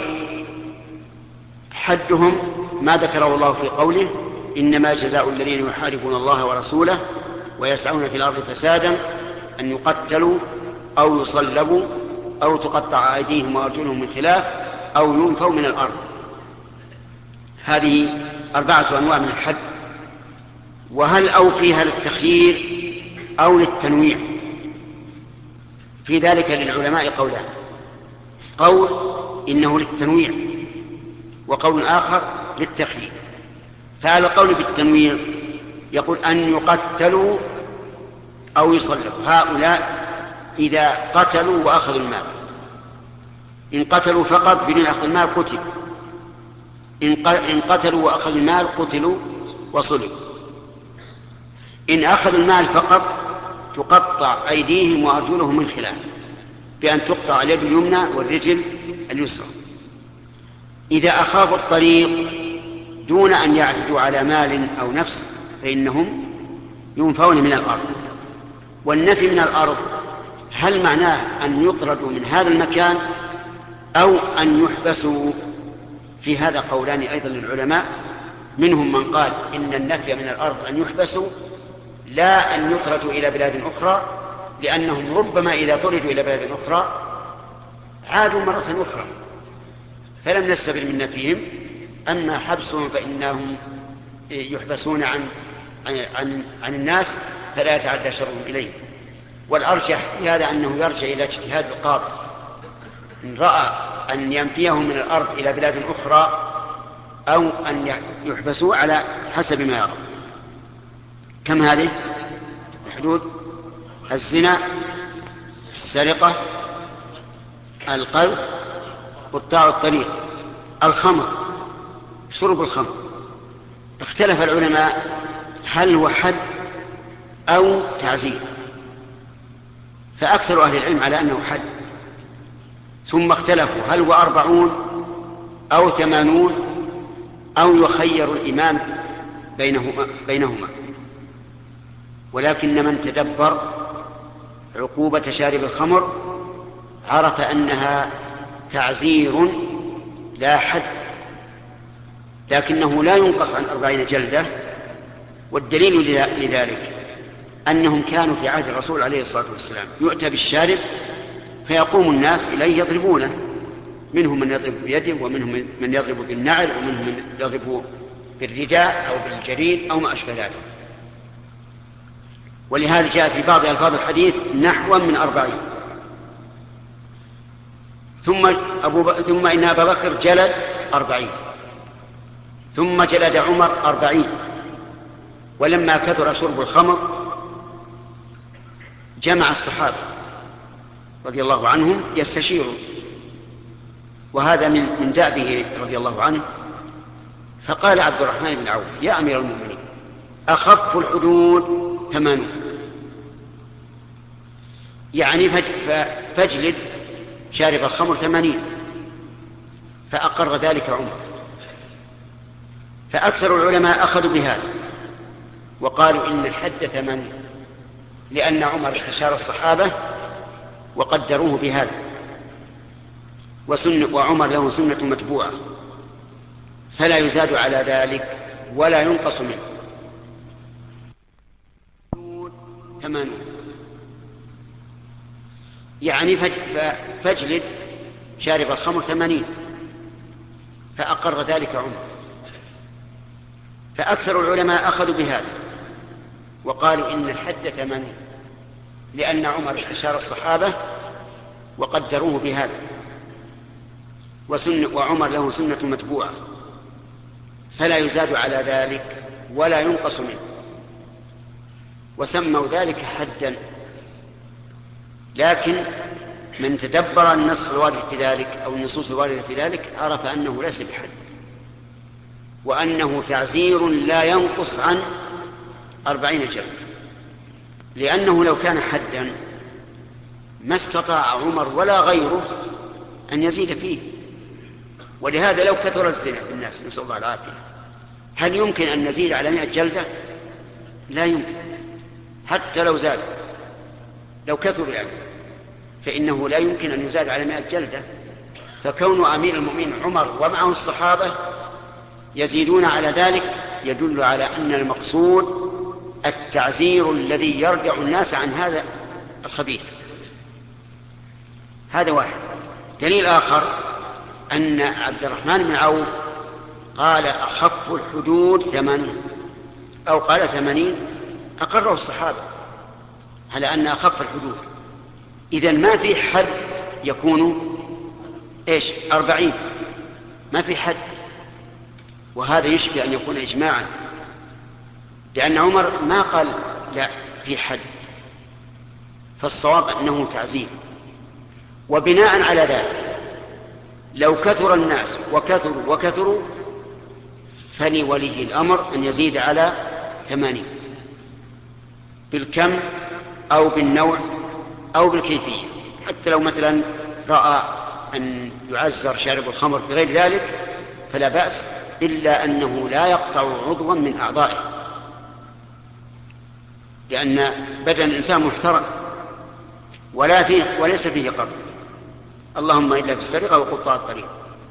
حدهم ما ذكره الله في قوله: إنما جزاء الذين يحاربون الله ورسوله ويسعون في الأرض فسادا أن يقتلوا أو يصلبوا أو تقطع أيديهم وأرجلهم من خلاف أو ينفوا من الأرض. هذه أربعة أنواع من الحد. وهل أو فيها للتخيير أو للتنويع؟ في ذلك للعلماء قولان: قول إنه للتنويع، وقول آخر للتخيير. فعلى قول بالتنويع يقول أن يقتلوا أو يصلبوا. هؤلاء إذا قتلوا وأخذوا المال، إن قتلوا فقط بدون أخذ المال قتل، إن قتلوا وأخذوا المال قتلوا وصلبوا. إن أخذوا المال فقط تقطع أيديهم وأرجلهم من خلاف، بأن تقطع اليد اليمنى والرجل اليسرى. إذا أخافوا الطريق دون أن يعتدوا على مال أو نفس فإنهم ينفون من الأرض. والنفي من الأرض هل معناه أن يطردوا من هذا المكان أو أن يحبسوا؟ في هذا قولان أيضا للعلماء، منهم من قال إن النفي من الأرض أن يحبسوا لا أن يطردوا إلى بلاد أخرى، لأنهم ربما إذا طردوا إلى بلاد أخرى عادوا مرة أخرى فلم نستفد من نفيهم. أما حبسهم فإنهم يحبسون عن عن عن الناس فلا يتعدى شرهم إليه. والأرجح في هذا أنه يرجع إلى اجتهاد القاضي، إن رأى أن ينفيهم من الأرض إلى بلاد أخرى أو أن يحبسوا على حسب ما يرى. كم هذه الحدود؟ الزنا، السرقة، القذف، قطاع الطريق. الخمر، شرب الخمر، اختلف العلماء هل هو حد أو تعزير، فأكثر أهل العلم على أنه حد، ثم اختلفوا هل هو أربعون أو ثمانون أو يخير الإمام بينهما, بينهما. ولكن من تدبر عقوبة شارب الخمر عرف أنها تعزير لا حد، لكنه لا ينقص عن أربعين جلدة. والدليل لذلك أنهم كانوا في عهد الرسول عليه الصلاة والسلام يؤتى بالشارب فيقوم الناس إليه يضربونه، منهم من يضرب بيده ومنهم من يضرب بالنعل ومنهم من يضرب بالرداء أو بالجريد أو ما أشبه ذلك. ولهذا جاء في بعض ألفاظ الحديث نحو من أربعين. ثم, أبو ب... ثم إن أبا بكر جلد أربعين، ثم جلد عمر أربعين. ولما كثر شرب الخمر جمع الصحابة رضي الله عنهم يستشيرون، وهذا من من دأبه رضي الله عنه. فقال عبد الرحمن بن عوف: يا أمير المؤمنين، أخف الحدود ثمانون، يعني فاجلد شارب الخمر ثمانين. فأقر ذلك عمر. فأكثر العلماء أخذوا بهذا وقالوا إن الحد ثمانين، لأن عمر استشار الصحابة وقدروه بهذا، وسنة وعمر له سنة متبوعة، فلا يزاد على ذلك ولا ينقص منه. ثمانون يعني فاجلد شارب الخمر ثمانين. فأقر ذلك عمر. فأكثر العلماء أخذوا بهذا وقالوا إن الحد ثمانين، لأن عمر استشار الصحابة وقدروه بهذا، وسنة وعمر له سنة متبوعة، فلا يزاد على ذلك ولا ينقص منه، وسموا ذلك حدا. لكن من تدبر النص الوارد في ذلك أو النصوص الواردة في ذلك عرف أنه ليس بحد، وأنه تعزير لا ينقص عن أربعين جلد، لأنه لو كان حدا ما استطاع عمر ولا غيره أن يزيد فيه. ولهذا لو كثر الزنا بالناس نسأل الله العافية، هل يمكن أن نزيد على مئة جلدة؟ لا يمكن، حتى لو زاد، لو كثر يعني، فإنه لا يمكن أن يزاد على مئة جلدة. فكون أمير المؤمنين عمر ومعه الصحابة يزيدون على ذلك يدل على أن المقصود التعزير الذي يرجع الناس عن هذا الخبيث. هذا واحد. دليل آخر أن عبد الرحمن بن عوف قال أخف الحدود ثمانين، أو قال ثمانين، أقره الصحابة على أن أخف الحدود. إذن ما في حد يكون إيش؟ أربعين، ما في حد. وهذا يشبه أن يكون إجماعا، لأن عمر ما قال لا في حد، فالصواب أنه تعزير. وبناء على ذلك لو كثر الناس وكثروا وكثروا فلولي الأمر أن يزيد على ثمانين بالكم أو بالنوع أو بالكيفية. حتى لو مثلا رأى أن يعزر شارب الخمر بغير ذلك فلا بأس، إلا أنه لا يقطع عضوا من أعضائه، لأن بدن الإنسان محترم ولا فيه وليس فيه قتل، اللهم إلا في السرقة وقطاع الطريق.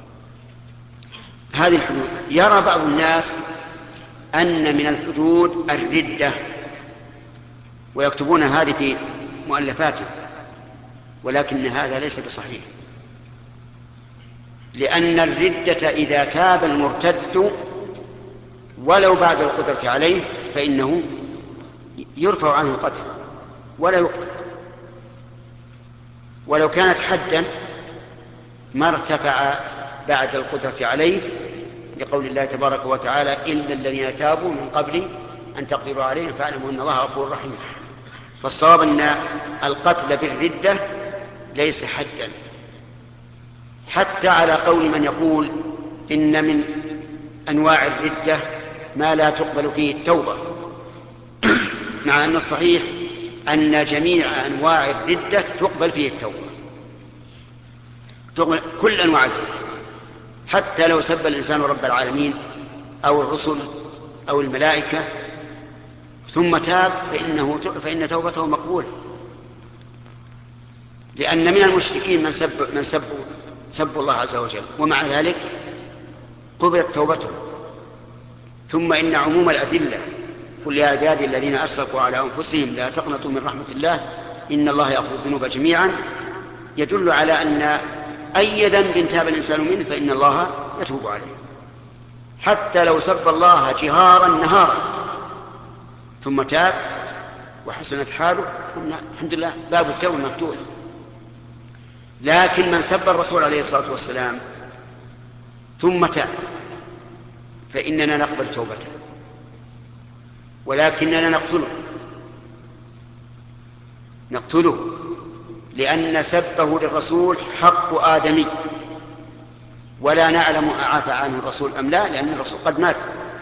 هذه الحدود. يرى بعض الناس أن من الحدود الردة ويكتبون هذه في مؤلفاتهم، ولكن هذا ليس بصحيح، لأن الردة إذا تاب المرتد ولو بعد القدرة عليه فإنه يرفع عنه القتل ولا يقتل. ولو كانت حدا ما ارتفع بعد القدرة عليه، لقول الله تبارك وتعالى إلا الذين تابوا من قبل أن تقدروا عليهم فاعلموا أن الله غفور رحيم. فالصواب أن القتل بالردة ليس حدا، حتى على قول من يقول إن من أنواع الردة ما لا تقبل فيه التوبة، مع أن الصحيح أن جميع أنواع الردة تقبل فيه التوبة، تقبل كل أنواع الردة، حتى لو سب الإنسان رب العالمين أو الرسل أو الملائكة ثم تاب فإنه فإن توبته مقبولة، لأن من المشركين من سب من سب سبوا الله عز وجل ومع ذلك قبلت توبته. ثم إن عموم الأدلة قل يا عبادي الذين أسرفوا على أنفسهم لا تقنطوا من رحمة الله إن الله يغفر الذنوب جميعا يدل على أن أي ذنب تاب الإنسان منه فإن الله يتوب عليه، حتى لو سب الله جهارا نهارا ثم تاب وحسنت حاله قلنا الحمد لله باب التوبة مفتوح. لكن من سب الرسول عليه الصلاة والسلام ثم تاب فإننا نقبل توبته، ولكننا نقتله نقتله لأن سبه للرسول حق آدمي، ولا نعلم أعفى عنه الرسول أم لا، لأن الرسول قد مات،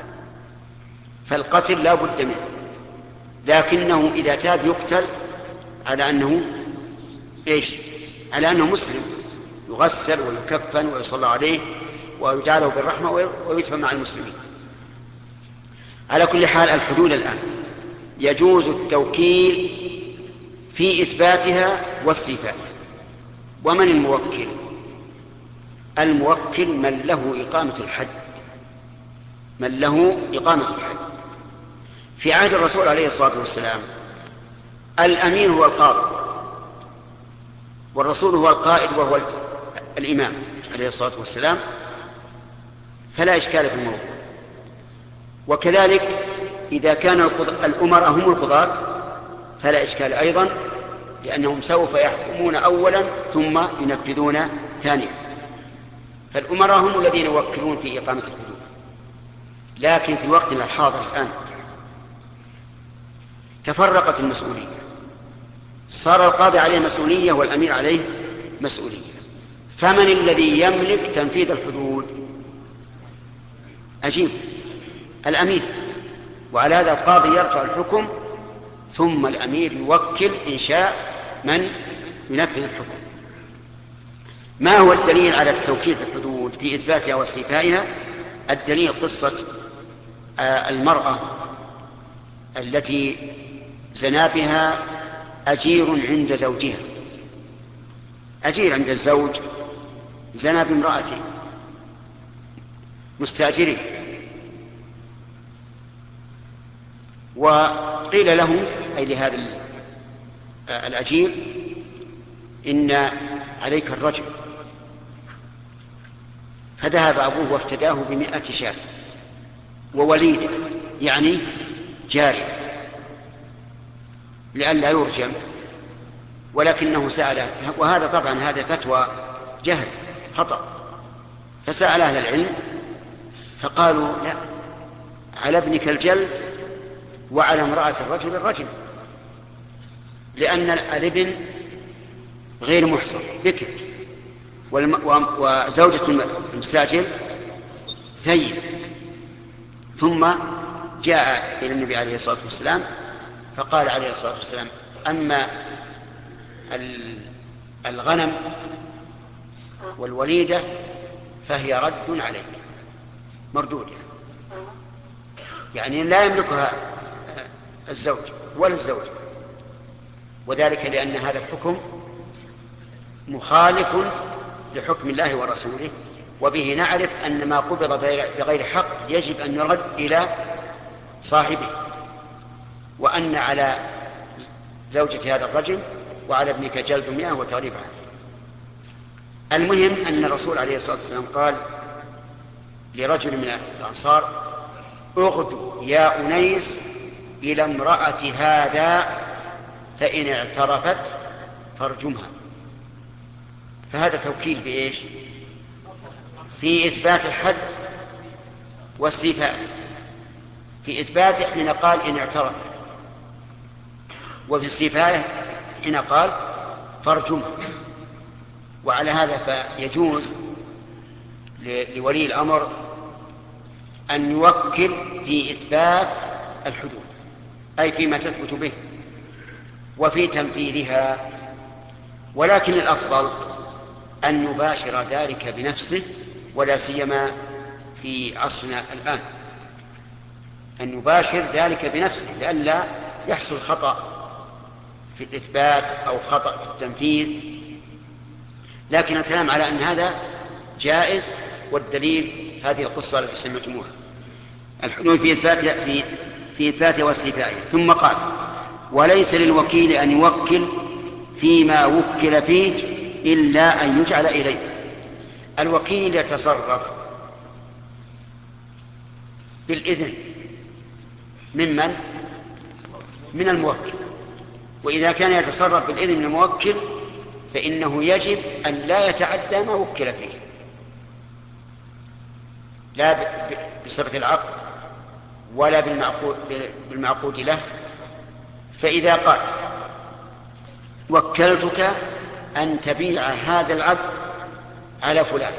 فالقتل لا بد منه. لكنه إذا تاب يقتل على أنه إيش؟ على أنه مسلم، يغسل ويكفن ويصلى عليه ويدعى له بالرحمة ويدفن مع المسلمين. على كل حال الحدود الآن يجوز التوكيل في إثباتها واستيفائها. ومن الموكل؟ الموكل من له إقامة الحد، من له إقامة الحد. في عهد الرسول عليه الصلاة والسلام الأمير هو القاضي، والرسول هو القائد وهو الإمام عليه الصلاة والسلام، فلا إشكال في الموضوع. وكذلك إذا كان الأمراء هم القضاة فلا إشكال أيضا، لأنهم سوف يحكمون أولا ثم ينفذون ثانيا. فالأمراء هم الذين يوكلون في إقامة الحدود. لكن في وقتنا الحاضر الآن تفرقت المسؤولية، صار القاضي عليه مسؤولية والأمير عليه مسؤولية، فمن الذي يملك تنفيذ الحدود؟ أجيب، الأمير. وعلى هذا القاضي يرفع الحكم ثم الأمير يوكل إن شاء من ينفذ الحكم. ما هو الدليل على التوكيل في الحدود في إثباتها واستيفائها؟ الدليل قصة المرأة التي زنا بها أجير عند زوجها. أجير عند الزوج زنا بامرأته مستأجره، وقيل له أي لهذا الأجير إن عليك الرجل، فذهب أبوه وافتداه بمئة شاة ووليدة يعني جارية لئلا يرجم، ولكنه سأله، وهذا طبعا هذا فتوى جهل خطأ، فسأل أهل العلم فقالوا لا، على ابنك الجلد وعلى امرأة الرجل الرجل، لأن الابن غير محصن بكر، وزوجة المستأجر ثيب. ثم جاء إلى النبي عليه الصلاة والسلام فقال عليه الصلاة والسلام: أما الغنم والوليدة فهي رد عليك، مردودة، يعني لا يملكها الزوج ولا الزوج، وذلك لأن هذا الحكم مخالف لحكم الله ورسوله، وبه نعرف أن ما قبض بغير حق يجب أن يرد إلى صاحبه، وأن على زوجة هذا الرجل وعلى ابنك جلد مئة وتغريب عنه. المهم أن الرسول عليه الصلاة والسلام قال لرجل من الأنصار: اغدو يا أنيس إلى امرأة هذا فإن اعترفت فارجمها. فهذا توكيل بإيش؟ في إثبات الحد واستيفاء. في إثباته حين قال إن اعترفت، وفي استيفائه حين قال فارجمها. وعلى هذا فيجوز لولي الأمر أن يوكل في إثبات الحدود، أي فيما تثبت به، وفي تنفيذها، ولكن الأفضل أن يباشر ذلك بنفسه، ولا سيما في عصرنا الآن، أن يباشر ذلك بنفسه لئلا يحصل خطأ في الإثبات أو خطأ في التنفيذ. لكن الكلام على أن هذا جائز، والدليل هذه القصة التي سمعتموها، الحدود في إثباتها في في إثباتها واستيفائها. ثم قال: وليس للوكيل أن يوكل فيما وكل فيه إلا أن يجعل إليه. الوكيل يتصرف بالإذن ممن؟ من الموكل. وإذا كان يتصرف بالإذن من الموكل فإنه يجب أن لا يتعدى ما وكل فيه، لا بصفة العقد ولا بالمعقود, بالمعقود له. فإذا قال وكلتك أن تبيع هذا العبد على فلان،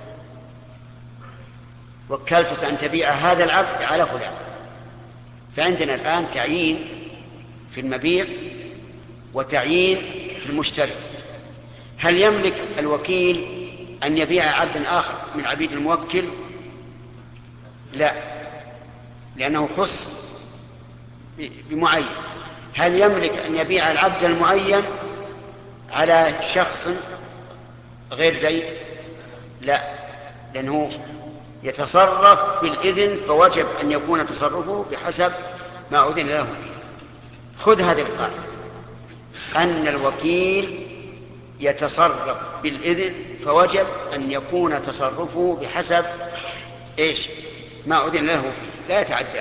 وكلتك أن تبيع هذا العبد على فلان، فعندنا الآن تعيين في المبيع وتعيين في المشتري. هل يملك الوكيل أن يبيع عبدا آخر من عبيد الموكل؟ لا، لأنه خص بمعين. هل يملك أن يبيع العبد المعين على شخص غير زيد؟ لا، لأنه يتصرف بالإذن، فوجب أن يكون تصرفه بحسب ما أذن له فيه. خذ هذه القاعدة، أن الوكيل يتصرف بالإذن، فوجب أن يكون تصرفه بحسب إيش؟ ما أذن له فيه، لا يتعدى،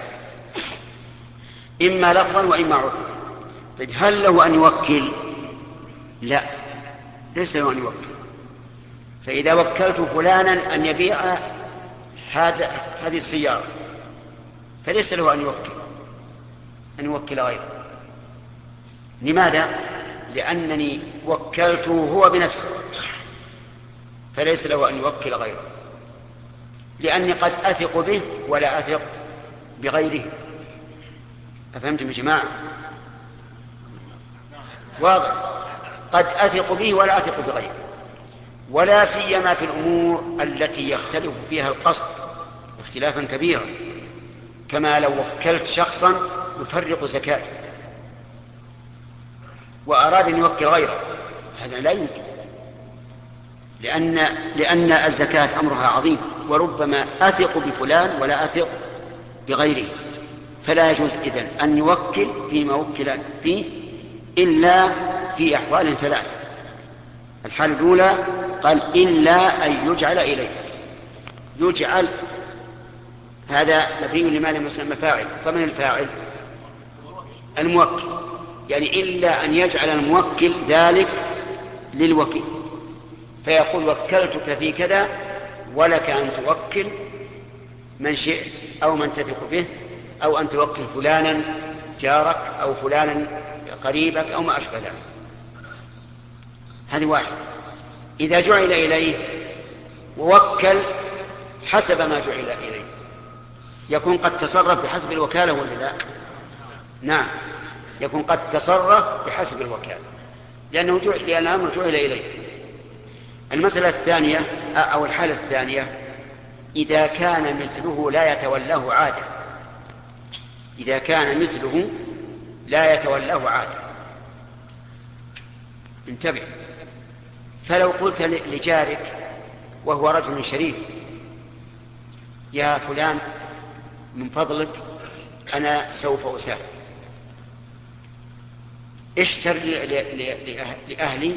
إما لفظا وإما عرفا. طيب هل له أن يوكل؟ لا، ليس له أن يوكل. فإذا وكلت فلانا أن يبيع هذا هذه السيارة فليس له أن يوكل أن يوكل غيره. لماذا؟ لأنني وكلته هو بنفسه، فليس له أن يوكل غيره، لأني قد أثق به ولا أثق بغيره. أفهمتم يا جماعة؟ واضح، قد أثق به ولا أثق بغيره، ولا سيما في الأمور التي يختلف فيها القصد اختلافا كبيرا، كما لو وكلت شخصا يفرق زكاته وأراد أن يوكل غيره، هذا لا يمكن، لأن, لأن الزكاة أمرها عظيم، وربما أثق بفلان ولا أثق بغيره، فلا يجوز إذن أن يوكل فيما وكل فيه إلا في أحوال ثلاث. الحالة الأولى قال إلا أن يجعل إليه، يجعل هذا مبني لما لم يسمى فاعل، فمن الفاعل؟ الموكل، يعني إلا أن يجعل الموكل ذلك للوكيل، فيقول وكلتك في كذا ولك أن توكل من شئت أو من تثق به، أو أن توكل فلانا جارك أو فلانا قريبك أو ما أشبه ذلك. هذه واحدة. إذا جعل إليه ووكل حسب ما جعل إليه يكون قد تصرف بحسب الوكالة ولا لا؟ نعم، يكون قد تصرف بحسب الوكالة، لأنه جعل، لأن الأمر جعل إليه. المسألة الثانية أو الحالة الثانية إذا كان مثله لا يتولاه عادة، إذا كان مثله لا يتولاه عادة. انتبه، فلو قلت لجارك وهو رجل شريف يا فلان من فضلك أنا سوف أسافر، اشتر لأهلي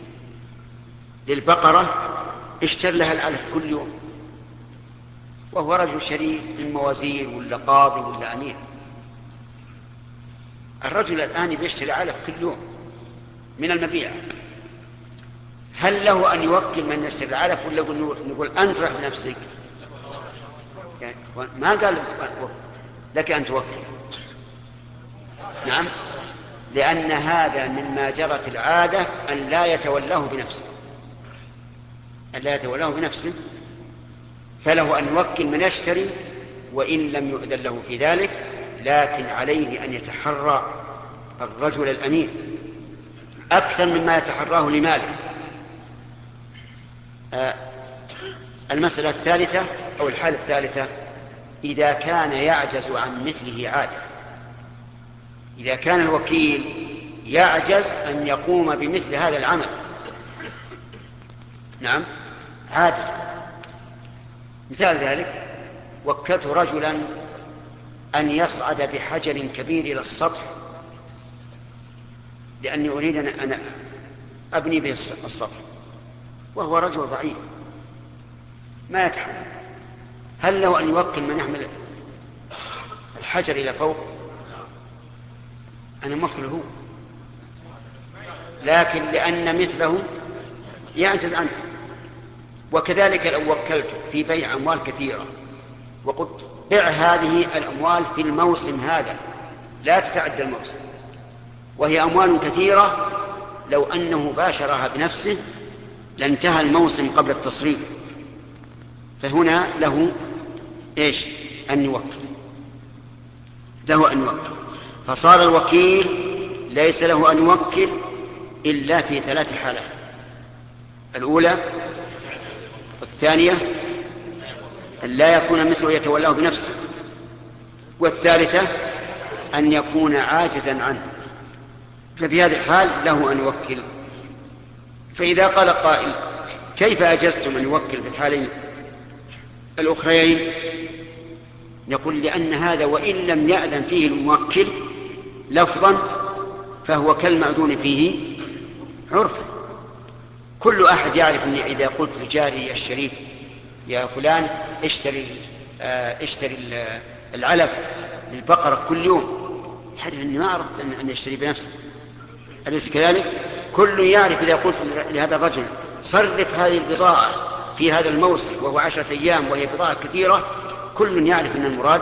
للبقرة، اشتر لها الألف كل يوم، وهو رجل شريف من موازير ولا قاضي ولا أمير. الرجل الآن بيشتري علف كل يوم من المبيع، هل له أن يوكل من يشتري العلف ولا نقول أنت رح بنفسك؟ يعني ما قال لك أن توكل. نعم، لأن هذا مما جرت العادة أن لا يتولاه بنفسه، أن لا يتولاه بنفسه، فله أن يوكل من يشتري وإن لم يؤذن له في ذلك، لكن عليه أن يتحرى الرجل الأمين أكثر مما يتحراه لماله. آه المسألة الثالثة أو الحالة الثالثة إذا كان يعجز عن مثله عادة، إذا كان الوكيل يعجز أن يقوم بمثل هذا العمل، نعم عادة. مثال ذلك وكلت رجلا أن يصعد بحجر كبير إلى السطح لأني أريد أن أبني به السطح، وهو رجل ضعيف ما يتحمل، هل له أن يوكل من يحمل الحجر إلى فوق؟ أنا موكله، لكن لأن مثله يعجز عنه. وكذلك لو وكلته في بيع أموال كثيرة وقلت بع هذه الأموال في الموسم هذا لا تتعدى الموسم، وهي أموال كثيرة، لو أنه باشرها بنفسه لانتهى الموسم قبل التصريف، فهنا له إيش؟ أن يوكل، له أن يوكل. فصار الوكيل ليس له أن يوكل إلا في ثلاث حالات: الأولى والثانية أن لا يكون مثله يتولاه بنفسه، والثالثة أن يكون عاجزا عنه، ففي هذه الحال له أن يوكل. فإذا قال قائل كيف أجزتم أن يوكل في الحالين الأخرين؟ يقول لأن هذا وإن لم يأذن فيه الموكل لفظا فهو كالمأذون فيه عرفا. كل أحد يعرف أني إذا قلت لجاري الشريف يا فلان اشتري آه اشتري العلف للبقرة كل يوم، يعرف أني ما أردت أن يشتري بنفسه، أليس كذلك؟ كل يعرف إذا قلت لهذا الرجل صرف هذه البضاعة في هذا الموسم وهو عشرة أيام وهي بضاعة كثيرة، كل يعرف أن المراد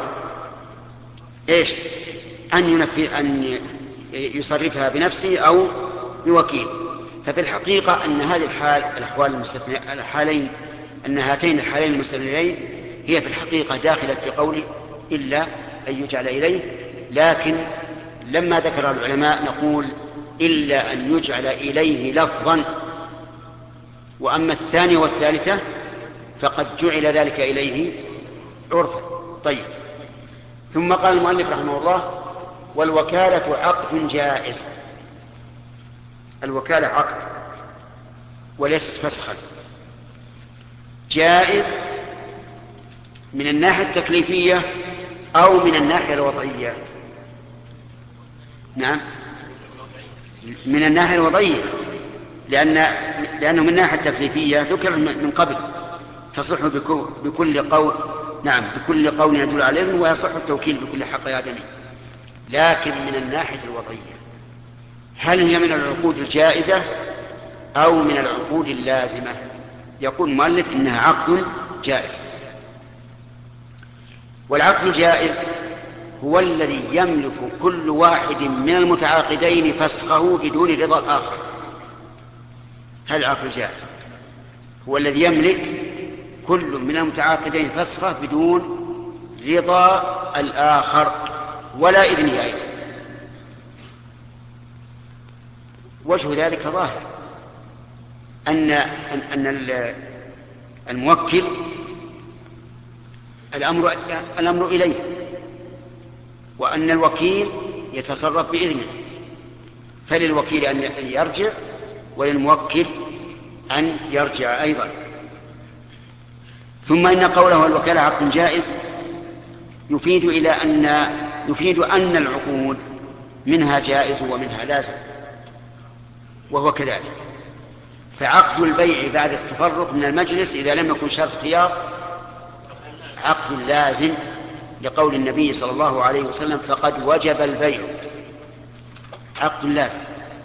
إيش؟ أن ينفذ أن يصرفها بنفسه أو بوكيل. ففي الحقيقة أن هذه الحال الأحوال المستثنى الحالين أن هاتين الحالين المستثنيين هي في الحقيقة داخلة في قوله إلا أن يجعل إليه، لكن لما ذكر العلماء نقول إلا أن يجعل إليه لفظا، وأما الثانية والثالثة فقد جعل ذلك إليه عرفا. طيب، ثم قال المؤلف رحمه الله: والوكالة عقد جائز. الوكالة عقد وليست فسخا، جائز من الناحية التكليفية أو من الناحية الوضعية. نعم، من الناحية الوضعية، لأن لأنه من الناحية التكليفية ذكر من قبل تصح بكل قول، نعم بكل قول يدل على الإذن، ويصح التوكيل بكل حق آدمي. لكن من الناحية الوضعية هل هي من العقود الجائزة أو من العقود اللازمة؟ يقول المؤلف إنها عقد جائز. والعقد الجائز هو الذي يملك كل واحد من المتعاقدين فسخه بدون رضا الآخر. هل العقد الجائز هو الذي يملك كل من المتعاقدين فسخه بدون رضا الآخر ولا إذنه أيضا. وجه ذلك ظاهر، أن أن الموكل الأمر الأمر إليه، وأن الوكيل يتصرف بإذنه، فللوكيل أن يرجع وللموكل أن يرجع أيضا. ثم إن قوله الوكالة عقد جائز يفيد إلى أن يفيد أن العقود منها جائز ومنها لازم، وهو كذلك. فعقد البيع بعد التفرق من المجلس إذا لم يكن شرط خيار عقد لازم، لقول النبي صلى الله عليه وسلم: فقد وجب البيع، عقد لازم.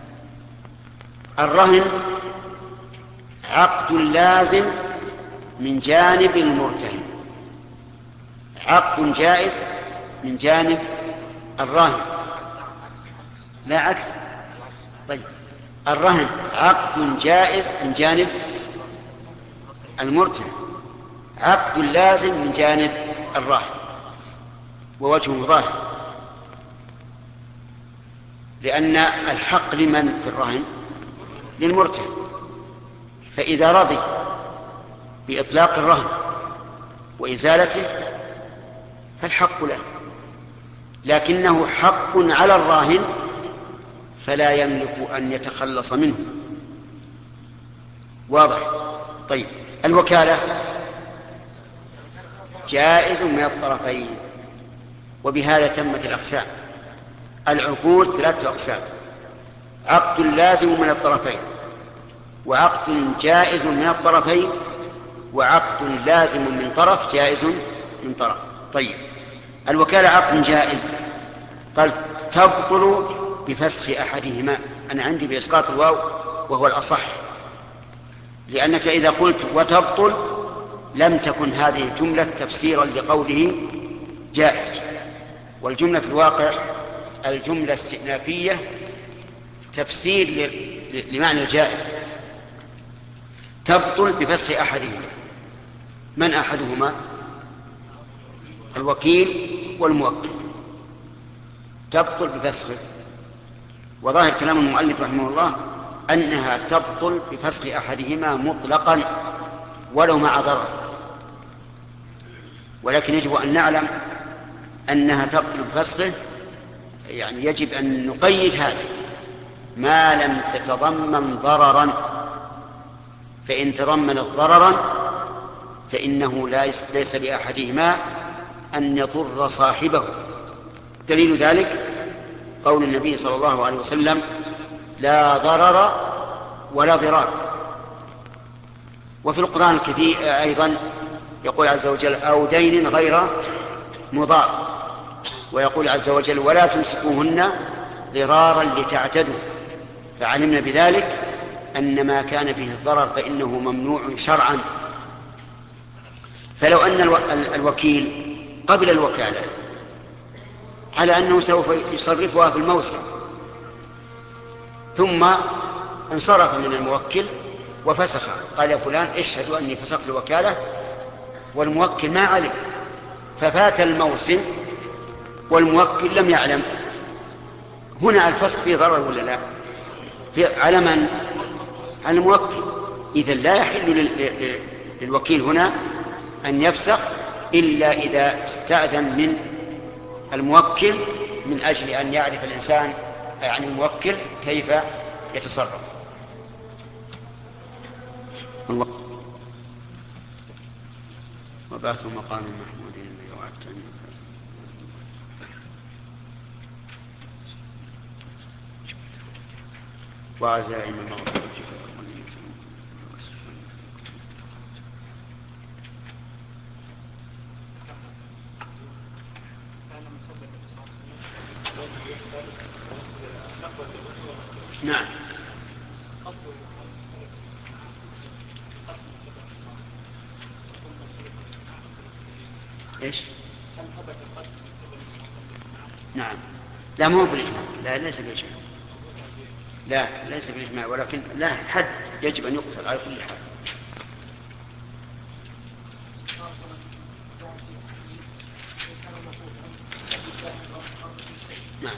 الرهن عقد لازم من جانب المرتهن، عقد جائز من جانب الراهن، لا عكس. طيب، الرهن عقد جائز من جانب المرتهن، عقد لازم من جانب الراهن، ووجهه ظاهر، لأن الحق لمن في الرهن؟ للمرتهن، فإذا رضي بإطلاق الرهن وإزالته فالحق له، لكنه حق على الراهن فلا يملك أن يتخلص منه. واضح؟ طيب، الوكالة جائز من الطرفين، وبهذا تمت الأقسام. العقود ثلاثة أقسام: عقد لازم من الطرفين، وعقد جائز من الطرفين، وعقد لازم من طرف جائز من طرف. طيب، الوكالة عقد جائز، قال تبطل بفسخ أحدهما. أنا عندي بإسقاط الواو وهو الأصح، لأنك إذا قلت وتبطل لم تكن هذه الجملة تفسيرا لقوله جائز، والجملة في الواقع الجملة استئنافية تفسير لمعنى الجائز. تبطل بفسخ أحدهما. من أحدهما؟ الوكيل والموكل. تبطل بفسخه. وظاهر كلام المؤلف رحمه الله أنها تبطل بفسخ أحدهما مطلقا ولو مع ضرر، ولكن يجب أن نعلم أنها تبطل بفسخه، يعني يجب أن نقيد هذا ما لم تتضمن ضررا، فإن تضمنت ضررا فإنه ليس لأحدهما أن يضر صاحبه. دليل ذلك قول النبي صلى الله عليه وسلم لا ضرر ولا ضرار. وفي القرآن الكثير أيضا يقول عز وجل أو دين غير مضار، ويقول عز وجل ولا تمسكوهن ضرارا لتعتدوا، فعلمنا بذلك أن ما كان فيه الضرر فإنه ممنوع شرعا. فلو أن الوكيل قبل الوكالة على أنه سوف يصرفها في الموسم، ثم انصرف من الموكل وفسخ، قال يا فلان اشهدوا أني فسخت الوكالة، والموكل ما علم، ففات الموسم والموكل لم يعلم، هنا الفسخ فيه ضرر ولا لا؟ في على من؟ على الموكل. إذن لا يحل للوكيل هنا أن يفسخ إلا إذا استأذن من الموكل من أجل أن يعرف الإنسان يعني الموكل كيف يتصرف. الله وبعثه مقام محمود الذي وعدته وعزائم مغفرتك. نعم. ايش؟ نعم. لا مو بالإجماع، لا ليس بالإجماع، لا ليس بالإجماع، ولكن لا حد يجب أن يقتل على كل حال. نعم.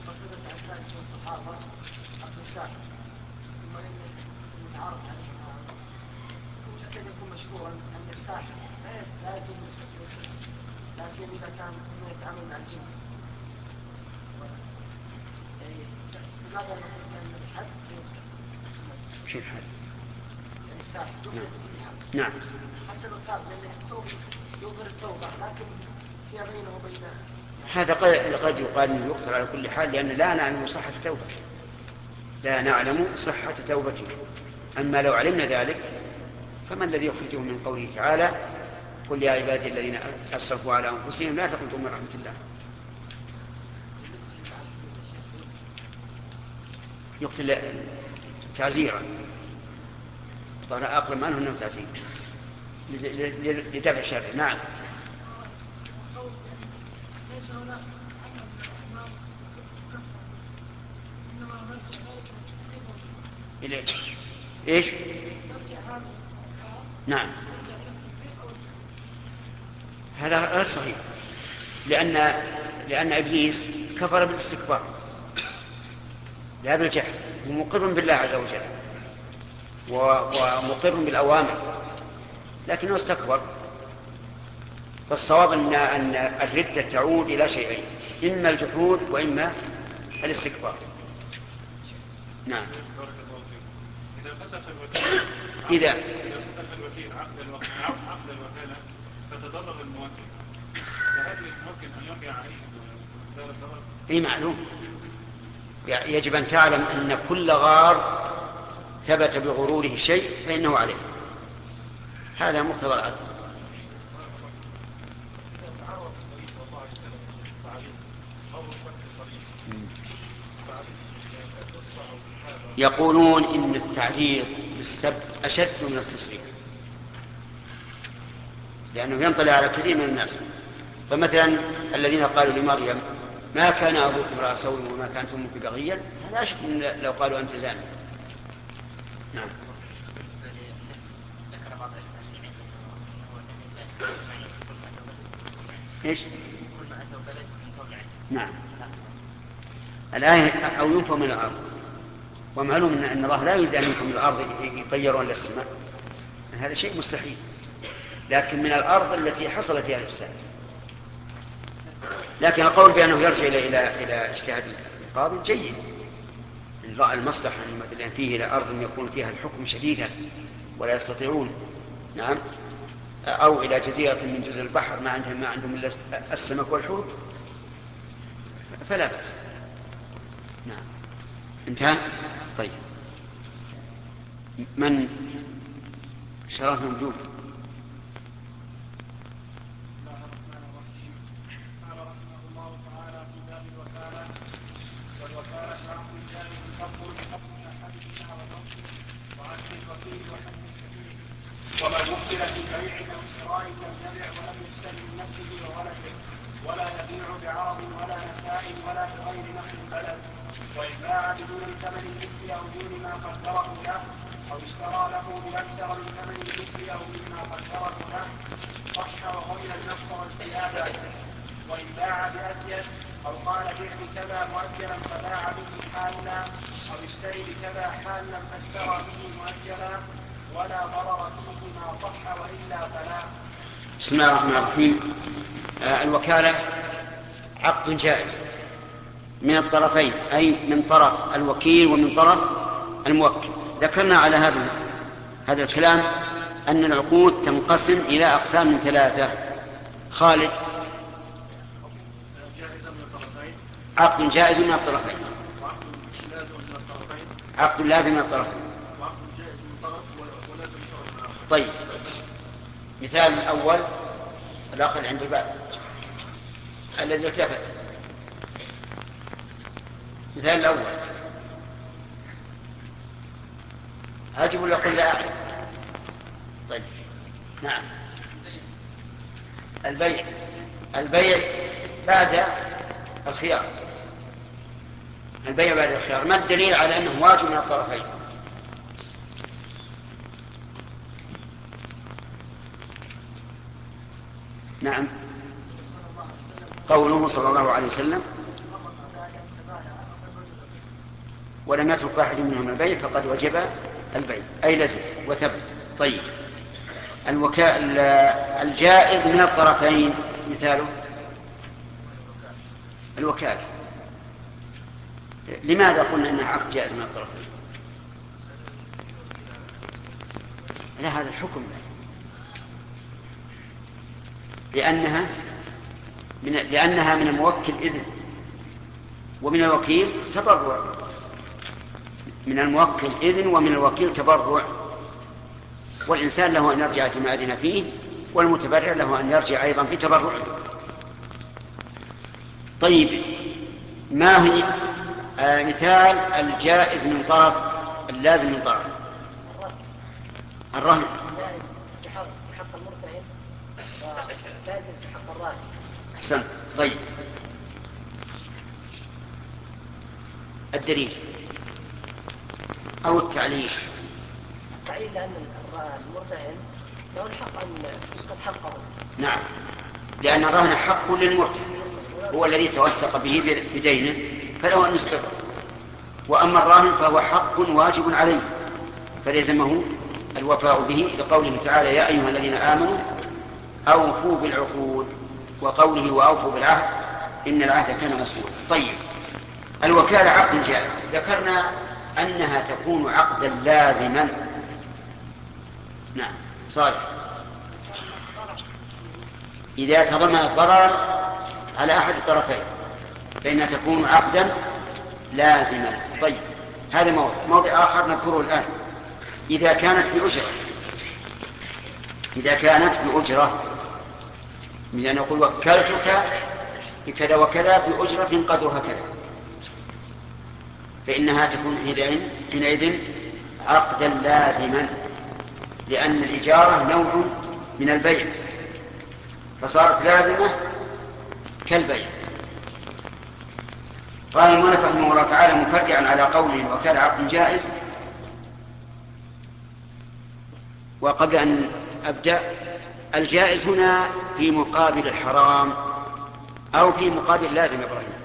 لا سيما إذا كان يتعامل مع الجن. لماذا نقول أن الحد شو الحد؟ يعني الساحر يخرج كل حد. نعم. حتى لو تاب لأنه التوبة يظهر التوبة، لكن فيما بينه وبين هذا قد يقال انه يقتل على كل حال، لأن لا نعلم صحة توبته، لا نعلم صحة توبته. أما لو علمنا ذلك فما الذي يخرجه من قوله تعالى قل يا عبادي الذين أسرفوا على أنفسهم لا تقنطوا من رحمة الله. يقتل تعزيرا، طبعا أقرب ما أنه تعزير لدفع شره. نعم. إليه. إيش؟ نعم. هذا غير صحيح، لأن لأن إبليس كفر بالاستكبار لا بالجهل، ومقر بالله عز وجل ومقر بالأوامر، لكنه استكبر. فالصواب أن أن الردة تعود إلى شيئين، إما الجحود وإما الاستكبار. نعم. إذا فسخ الوكيل إذا إذا فسخ الوكيل عقد عقد الوكالة فتضرر الموكل، فهل ممكن أن يقع عليه دار الضرر؟ إيه معلوم. يجب أن تعلم أن كل غار ثبت بغروره شيء فإنه عليه، هذا مقتضى العدل. يقولون إن التعريض بالسب أشد من التصريح، لأنه ينطلي على كثير من الناس. فمثلا الذين قالوا لمريم ما كان أبوك امرأ سوء وما كانت أمك بغيا، هذا أشد من لو قالوا أنت زاني. نعم. إيش؟ نعم. الآية أو ينفوا من الأرض، ومعلوم أن الله لا يريد أن ينفوا من الأرض يطيرون للسماء، هذا شيء مستحيل، لكن من الأرض التي حصل فيها الإفساد. لكن القول بأنه يرجع إلى إلى إلى اجتهاد القاضي جيد، إن رأى المصلحة مثلا فيه إلى أرض يكون فيها الحكم شديدا ولا يستطيعون، نعم، أو إلى جزيرة من جزر البحر ما عندهم ما عندهم إلا السمك والحوت، فلا بأس. نعم. انتهى. طيب، من شرف موجود؟ ومن وكل في بيع او شراء لم يبع ولم يستلم نفسه وولده ولا يبيع بعرض ولا نساء ولا بغير نقل بلد، وان باع بدون ثمن المثل او دون ما قدره له او اشترى له باكثر من ثمن المثل او مما قدره له صح وقبل النقص والزياده. وان باع بأزيد او قال بع بكذا مؤجلا فباع به حالا او اشتري بكذا حالا فاشترى به مؤجلا ولا ضرر فيه ما صح وإلا فلا. بسم الله الرحمن الرحيم. آه الوكالة عقد جائز من الطرفين، أي من طرف الوكيل ومن طرف الموكل. ذكرنا على هذا هذا الكلام أن العقود تنقسم إلى أقسام ثلاثة. خالد. عقد جائز من الطرفين، عقد لازم من الطرفين. طيب، مثال الأول الآخر عند الباب الذي التفت. مثال الأول أجب ولا قل لا أعلم؟ طيب، نعم. البيع البيع بعد الخيار، البيع بعد الخيار، ما الدليل على أنه واجب من الطرفين؟ نعم، قوله صلى الله عليه وسلم ولم يترك واحد منهم البيع فقد وجب البيع، أي لزم وثبت. طيب، الوكاء الجائز من الطرفين مثاله الوكالة. لماذا قلنا أنها عقد جائز من الطرفين؟ لا، هذا الحكم لا. لأنها من لأنها من الموكل إذن، ومن الوكيل تبرع. من الموكل إذن ومن الوكيل تبرع، والإنسان له أن يرجع فيما أذن فيه، والمتبرع له أن يرجع أيضا في تبرعه. طيب، ما هي آه مثال الجائز من طرف اللازم من طرف؟ الرهن لازم في حق الراهن. أحسنت. طيب، الدليل أو التعليل؟ التعليل لأن المرتهن له الحق أن يسقط حقه. نعم، لأن الرهن حق للمرتهن، هو الذي توثق به بدينه فله أن يسقطه، وأما الراهن فهو حق واجب عليه فلزمه الوفاء به، لقوله تعالى يا أيها الذين آمنوا أوفوا بالعقود، وقوله وأوفوا بالعهد إن العهد كان مسؤولا. طيب، الوكالة عقد جائز، ذكرنا أنها تكون عقدا لازما. نعم، صالح. إذا تضمن الضرر على أحد الطرفين فإنها تكون عقدا لازما. طيب، هذا موضع موضع آخر نذكره الآن. إذا كانت بأجرة إذا كانت بأجرة مثل نقول وكلتك بكذا وكذا بأجرة قدرها كذا، فإنها تكون حينئذ عقدا لازما، لأن الإجارة نوع من البيع فصارت لازمة كالبيع. قال المؤلف رحمه الله تعالى مفرعا على قوله وكان عقد جائز. وقبل أن أبدأ، الجائز هنا في مقابل الحرام أو في مقابل لازم يا إبراهيم؟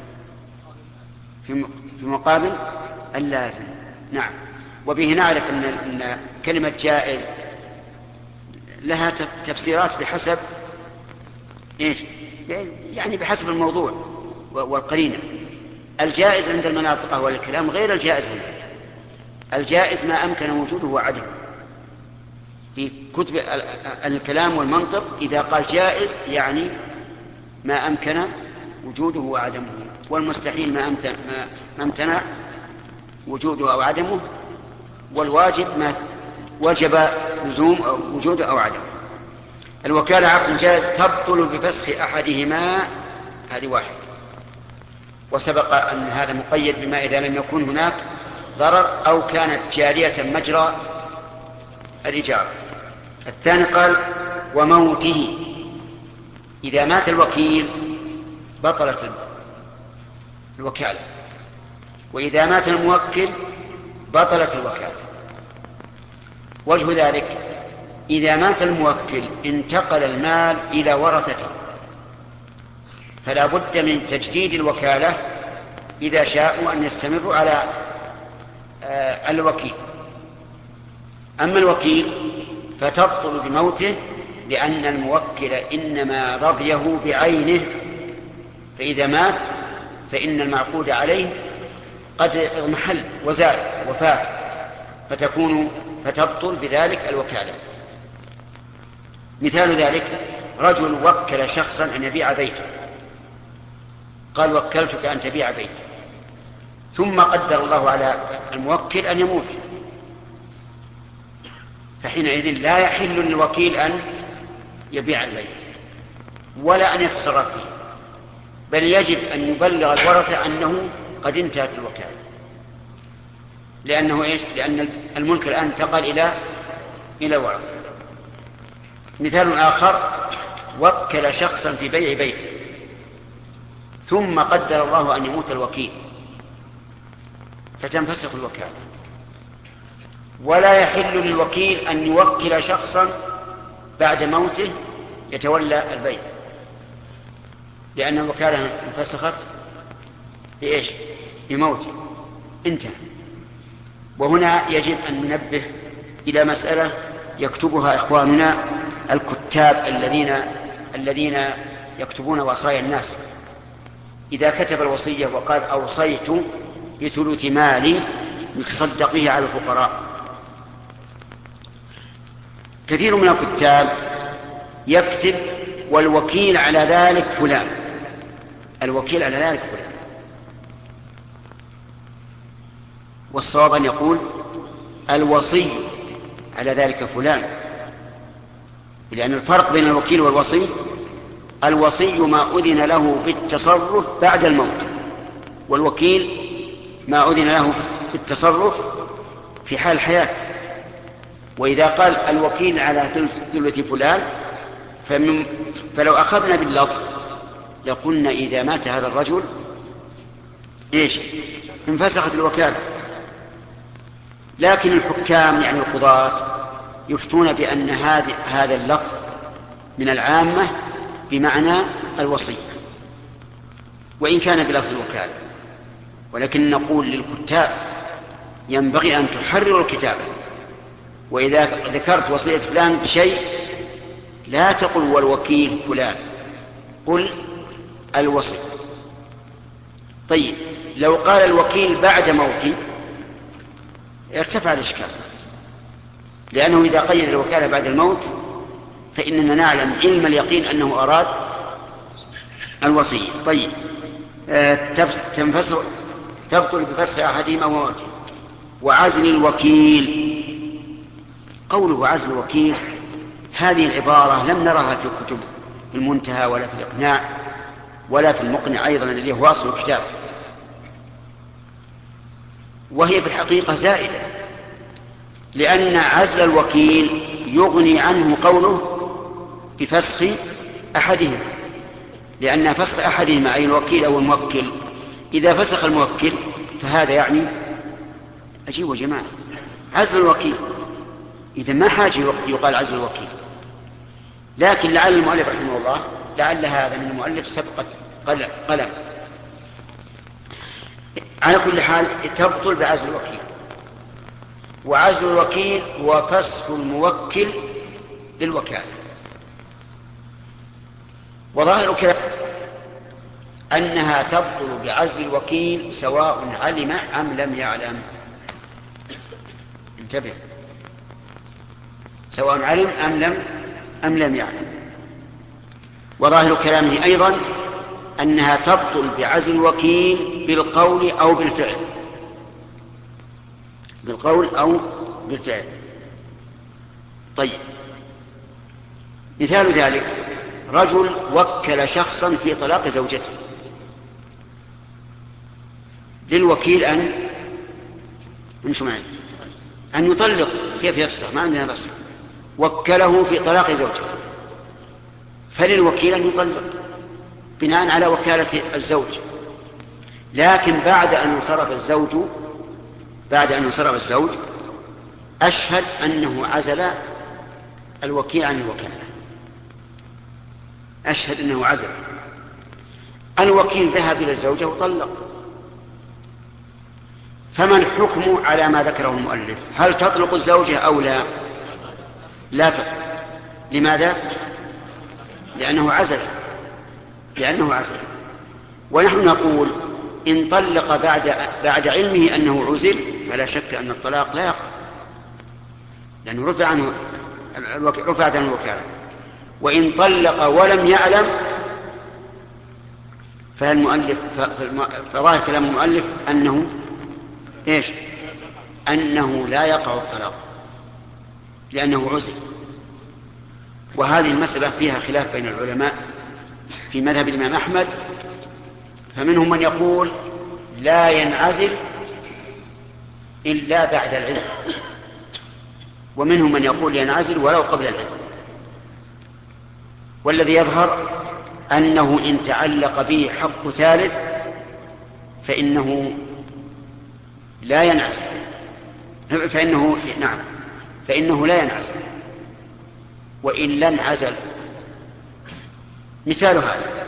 في مقابل اللازم. نعم. وبه نعرف أن أن كلمة جائز لها تفسيرات بحسب إيش؟ يعني بحسب الموضوع والقرينة. الجائز عند المناطق هو الكلام غير الجائز هنا. الجائز ما أمكن وجوده وعدمه. في كتب الكلام والمنطق إذا قال جائز يعني ما أمكن وجوده وعدمه، والمستحيل ما أمتنع, ما أمتنع وجوده أو عدمه، والواجب ما وجب لزوم أو وجوده أو عدمه. الوكالة عقد جائز تبطل بفسخ أحدهما، هذه واحد. وسبق أن هذا مقيد بما إذا لم يكن هناك ضرر أو كانت جارية مجرى الإجارة. الثاني قال وموته، إذا مات الوكيل بطلت الوكالة، وإذا مات الموكل بطلت الوكالة. وجه ذلك إذا مات الموكل انتقل المال إلى ورثته، فلا بد من تجديد الوكالة إذا شاءوا أن يستمروا على الوكيل. أما الوكيل فتبطل بموته، لأن الموكل إنما رضيه بعينه، فإذا مات فإن المعقود عليه قد اضمحل وزال وفات، فتكون فتبطل بذلك الوكالة. مثال ذلك رجل وكل شخصا أن يبيع بيته، قال وكلتك أن تبيع بيته، ثم قدر الله على الموكل أن يموت، فحينئذ لا يحل للوكيل أن يبيع البيت ولا أن يتصرف فيه، بل يجب أن يبلغ الورثة أنه قد انتهت الوكالة، لأنه إيش؟ لأن الملك الآن انتقل إلى إلى الورثة. مثال آخر وكل شخصا في بيع بيته، ثم قدر الله أن يموت الوكيل، فتنفسخ الوكالة. ولا يحل للوكيل أن يوكل شخصا بعد موته يتولى البيع، لأن الوكالة انفسخت بإيش؟ بموته، انتهى. وهنا يجب أن ننبه إلى مسألة يكتبها إخواننا الكتاب الذين الذين يكتبون وصايا الناس. إذا كتب الوصية وقال أوصيت بثلث مالي لتصدق به على الفقراء، كثير من الكتاب يكتب والوكيل على ذلك فلان، الوكيل على ذلك فلان، والصواب أن يقول الوصي على ذلك فلان، لأن الفرق بين الوكيل والوصي الوصي ما أذن له بالتصرف بعد الموت، والوكيل ما أذن له بالتصرف في حال الحياة. وإذا قال الوكيل على ثلث فلان فمن فلو أخذنا باللفظ لقلنا إذا مات هذا الرجل إيش؟ انفسخت الوكالة. لكن الحكام يعني القضاة يفتون بأن هذا اللفظ من العامة بمعنى الوصية، وإن كان بلفظ الوكالة، ولكن نقول للكتاب ينبغي أن تحرروا الكتابة، وإذا ذكرت وصية فلان بشيء لا تقل والوكيل فلان، قل الوصي. طيب لو قال الوكيل بعد موتي ارتفع الإشكال، لأنه إذا قيد الوكالة بعد الموت فإننا نعلم علم اليقين أنه أراد الوصية. طيب تنفسخ تبطل بفسخ أحدهما وموته. وعزل الوكيل، قوله عزل الوكيل هذه العبارة لم نرها في كتب المنتهى ولا في الإقناع ولا في المقنع أيضا الذي هو أصل الكتاب. وهي في الحقيقة زائدة، لأن عزل الوكيل يغني عنه قوله بفسخ أحدهما، لأن فسخ أحدهما أي الوكيل أو الموكل إذا فسخ الموكل فهذا يعني أجيبوا يا جماعة عزل الوكيل، إذا ما حاجة يقال عزل الوكيل. لكن لعل المؤلف رحمه الله لعل هذا من المؤلف سبقة قلم. على كل حال تبطل بعزل الوكيل، وعزل الوكيل هو فسخ الموكل للوكالة. وظاهر كلام أنها تبطل بعزل الوكيل سواء علم أم لم يعلم. انتبه، سواء علم أم لم أم لم يعلم. وظاهر كلامه أيضا أنها تبطل بعزل الوكيل بالقول أو بالفعل، بالقول أو بالفعل. طيب، مثال ذلك رجل وكل شخصا في طلاق زوجته، للوكيل أن انشو معي أن يطلق، كيف يفسخ؟ ما عندنا فسخ، وكله في طلاق زوجته، فللوكيل أن يطلق بناء على وكالة الزوج. لكن بعد أن انصرف الزوج بعد أن انصرف الزوج أشهد أنه عزل الوكيل عن الوكالة، أشهد أنه عزل. الوكيل ذهب إلى الزوجة وطلق، فما الحكم على ما ذكره المؤلف؟ هل تطلق الزوجة أو لا؟ لا تطلق. لماذا؟ لأنه عزل لأنه عزل ونحن نقول إن طلق بعد بعد علمه أنه عزل فلا شك أن الطلاق لا يقع، لأنه رفع عنه رفعت عنه الوكالة. وإن طلق ولم يعلم فالمؤلف فظاهر كلام المؤلف أنه إيش؟ أنه لا يقع الطلاق لأنه عزل. وهذه المسألة فيها خلاف بين العلماء في مذهب الإمام أحمد، فمنهم من يقول لا ينعزل إلا بعد العلم، ومنهم من يقول ينعزل ولو قبل العلم. والذي يظهر أنه إن تعلق به حق ثالث فإنه لا ينعزل فإنه نعم فإنه لا ينعزل وإن لم انعزل. مثال هذا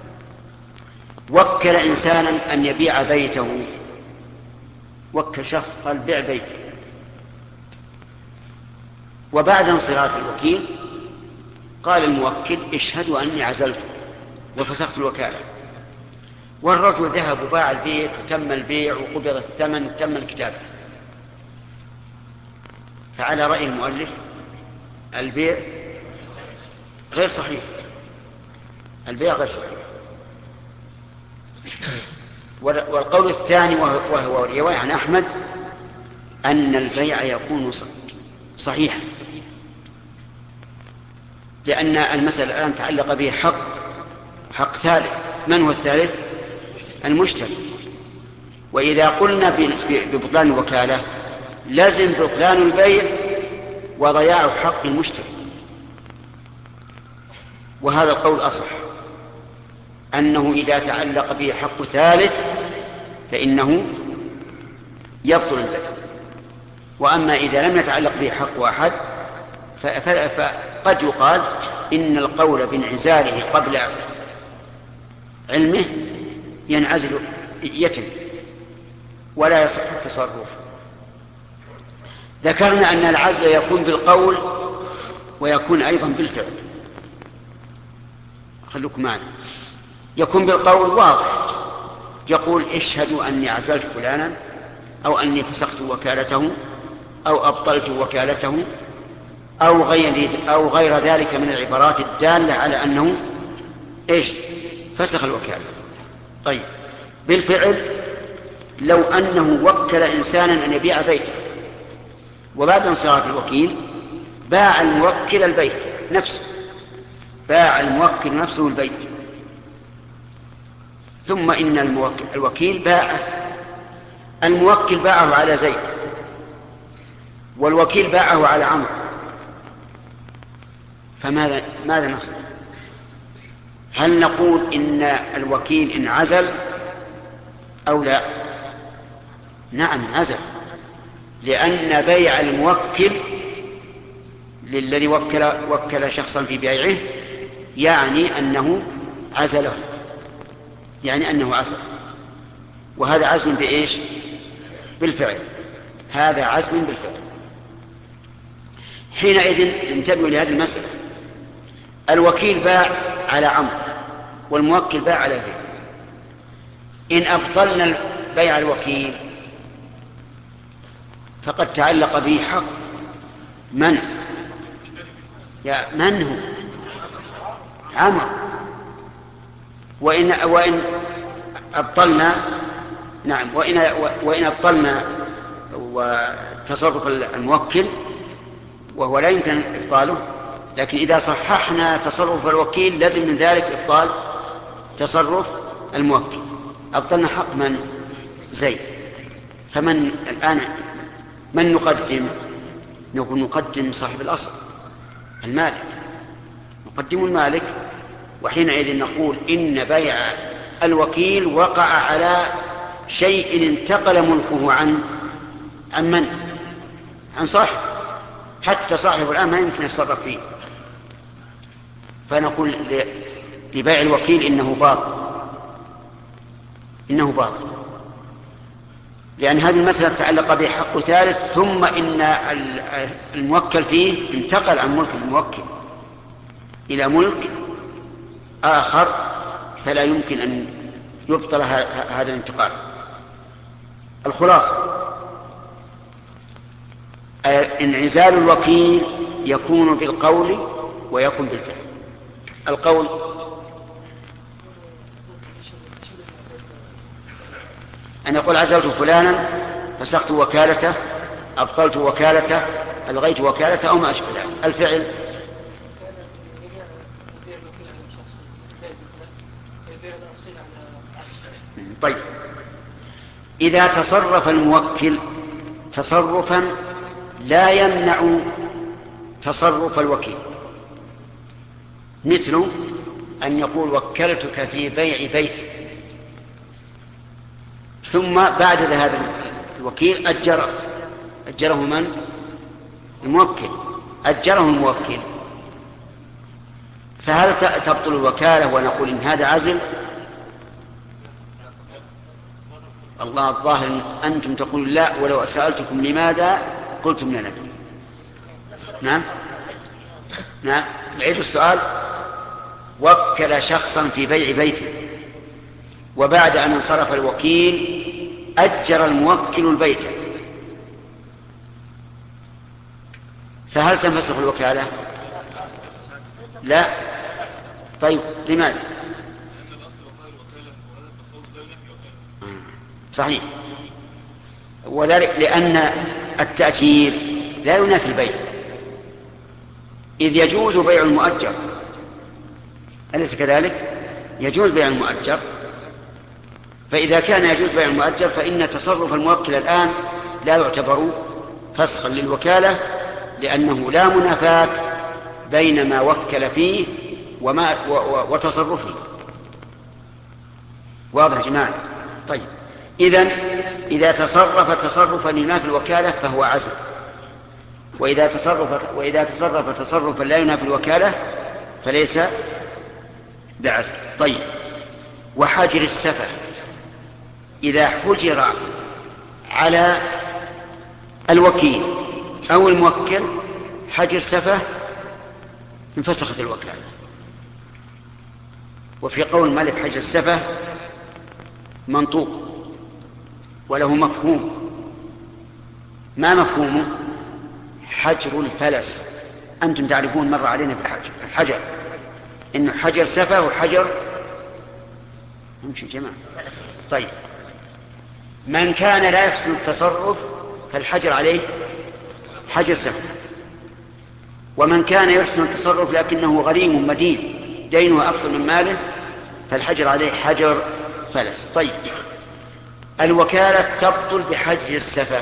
وكل إنسانا أن يبيع بيته، وكل شخص قال بيع بيتي، وبعد انصراف الوكيل قال الموكل اشهدوا أني عزلت وفسخت الوكالة، والرجل ذهب وباع البيت وتم البيع وقبض الثمن وتم الكتابة. فعلى رأي المؤلف البيع غير صحيح، البيع غير صحيح. والقول الثاني وهو رواية عن أحمد أن البيع يكون صحيحا، لأن المسألة الآن تعلق به حق حق ثالث. من هو الثالث؟ المشتري. وإذا قلنا ببطلان الوكالة لازم بطلان البيع وضياع حق المشتري، وهذا القول أصح، أنه إذا تعلق به حق ثالث فإنه يبطل البيع. وأما إذا لم يتعلق به حق واحد فقد يقال إن القول بانعزاله قبل علمه ينعزل يتم ولا يصح التصرف. ذكرنا أن العزل يكون بالقول ويكون أيضا بالفعل. خلوكم معنا. يكون بالقول واضح، يقول اشهدوا أني عزلت فلانا أو أني فسخت وكالته أو أبطلت وكالته أو غير أو غير ذلك من العبارات الدالة على أنه إيش فسخ الوكالة. طيب، بالفعل لو أنه وكل إنسانا أن يبيع بيته، وبعد انصراف الوكيل باع الموكل البيت نفسه باع الموكل نفسه البيت، ثم إن الوكيل باع الموكل باعه على زيد والوكيل باعه على عمرو، فماذا ماذا نصنع؟ هل نقول إن الوكيل انعزل أو لا؟ نعم انعزل، لأن بيع الموكل للذي وكل, وكل شخصا في بيعه يعني أنه عزله، يعني أنه عزل، وهذا عزم بإيش؟ بالفعل، هذا عزم بالفعل. حينئذ انتبهوا لهذه المسألة، الوكيل باع على عمرو والموكل باع على زيد، إن أبطلنا بيع الوكيل فقد تعلق به حق من؟ يا من هو؟ عمرو. وإن وإن أبطلنا نعم وإن وإن أبطلنا وتصرف الموكل وهو لا يمكن إبطاله، لكن إذا صححنا تصرف الوكيل لازم من ذلك إبطال تصرف الموكل. أبطلنا حق من؟ زيد. فمن الآن من نقدم؟ نقول نقدم صاحب الأصل المالك، نقدم المالك، وحينئذ نقول إن بيع الوكيل وقع على شيء انتقل ملكه عن عن من؟ عن صاحب، حتى صاحب الآن ما يمكن يتصرف فيه، فنقول لبيع الوكيل إنه باطل، إنه باطل، لأن هذه المسألة تعلق به حق ثالث، ثم إن الموكل فيه انتقل عن ملك الموكل إلى ملك آخر، فلا يمكن أن يبطل هذا الانتقال. الخلاصة انعزال الوكيل يكون بالقول ويكون بالفعل. القول أن يقول عزلت فلانا، فسخت وكالته، أبطلت وكالته، ألغيت وكالته أو ما أشبه ذلك. الفعل طيب، إذا تصرف الموكل تصرفا لا يمنع تصرف الوكيل، مثل أن يقول وكلتك في بيع بيت، ثم بعد ذهاب الوكيل أجره أجره من؟ الموكل، أجره الموكل، فهل تبطل الوكالة ونقول إن هذا عزل؟ الله الظاهر أنتم تقولون لا، ولو سألتكم لماذا قلتم لا ندري. نعم نعم نعيد السؤال. وكل شخصا في بيع بيته، وبعد أن انصرف الوكيل أجر الموكل البيت، فهل تنفسخ الوكالة؟ لا. طيب لماذا؟ صحيح، وذلك لأن التأجير لا ينافي البيع، إذ يجوز بيع المؤجر، أليس كذلك؟ يجوز بيع المؤجر، فإذا كان يجوز بيع المؤجر فإن تصرف الموكل الآن لا يعتبر فسخا للوكالة، لأنه لا منافاة بين ما وكل فيه وما وتصرفه. واضح يا جماعة؟ طيب، إذن إذا تصرف تصرفا ينافي الوكالة فهو عزل، وإذا تصرف وإذا تصرف تصرفا لا ينافي الوكالة فليس بعزل. طيب، وحجر السفه إذا حجر على الوكيل أو الموكل حجر سفه انفسخت الوكالة. وفي قول مالك حجر السفه منطوق وله مفهوم. ما مفهومه؟ حجر الفلس. أنتم تعرفون مر علينا بالحجر إنه حجر سفه وحجر نمشي جماعة. طيب، من كان لا يحسن التصرف فالحجر عليه حجر سفه، ومن كان يحسن التصرف لكنه غريم مدين دينه أكثر من ماله فالحجر عليه حجر فلس. طيب، الوكالة تبطل بحجز السفه.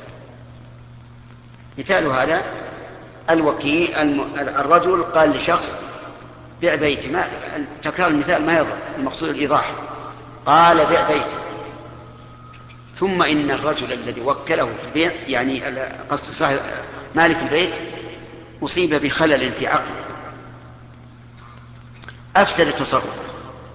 مثال هذا الوكيل الرجل قال لشخص بيع بيتي، ما تكرار المثال ما يضر، المقصود الإيضاح. قال بيع بيتي، ثم إن الرجل الذي وكله في البيع يعني قصد صاحب مالك البيت أصيب بخلل في عقله أفسد التصرف.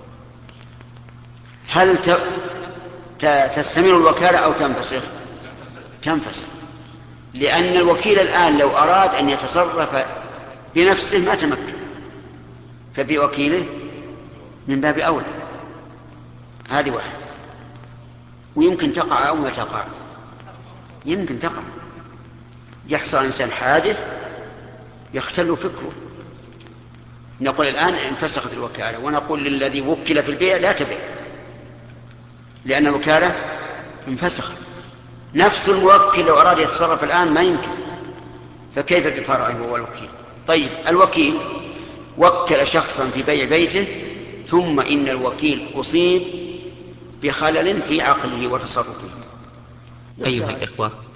هل تستمر الوكالة أو تنفسخ؟ تنفسخ، لأن الوكيل الآن لو أراد أن يتصرف بنفسه ما تمكن، فبوكيله من باب أولى. هذه واحد. ويمكن تقع أو ما تقع، يمكن تقع، يحصل إنسان حادث يختل فكره، نقول الآن انفسخت الوكالة، ونقول للذي وكل في البيع لا تبيع، لأن الوكالة انفسخت. نفس الموكل لو أراد يتصرف الآن ما يمكن، فكيف بفرعه هو الوكيل؟ طيب الوكيل وكل شخصا في بيع بيته، ثم إن الوكيل أصيب بخلل في عقله وتصرفه. أيها الإخوة،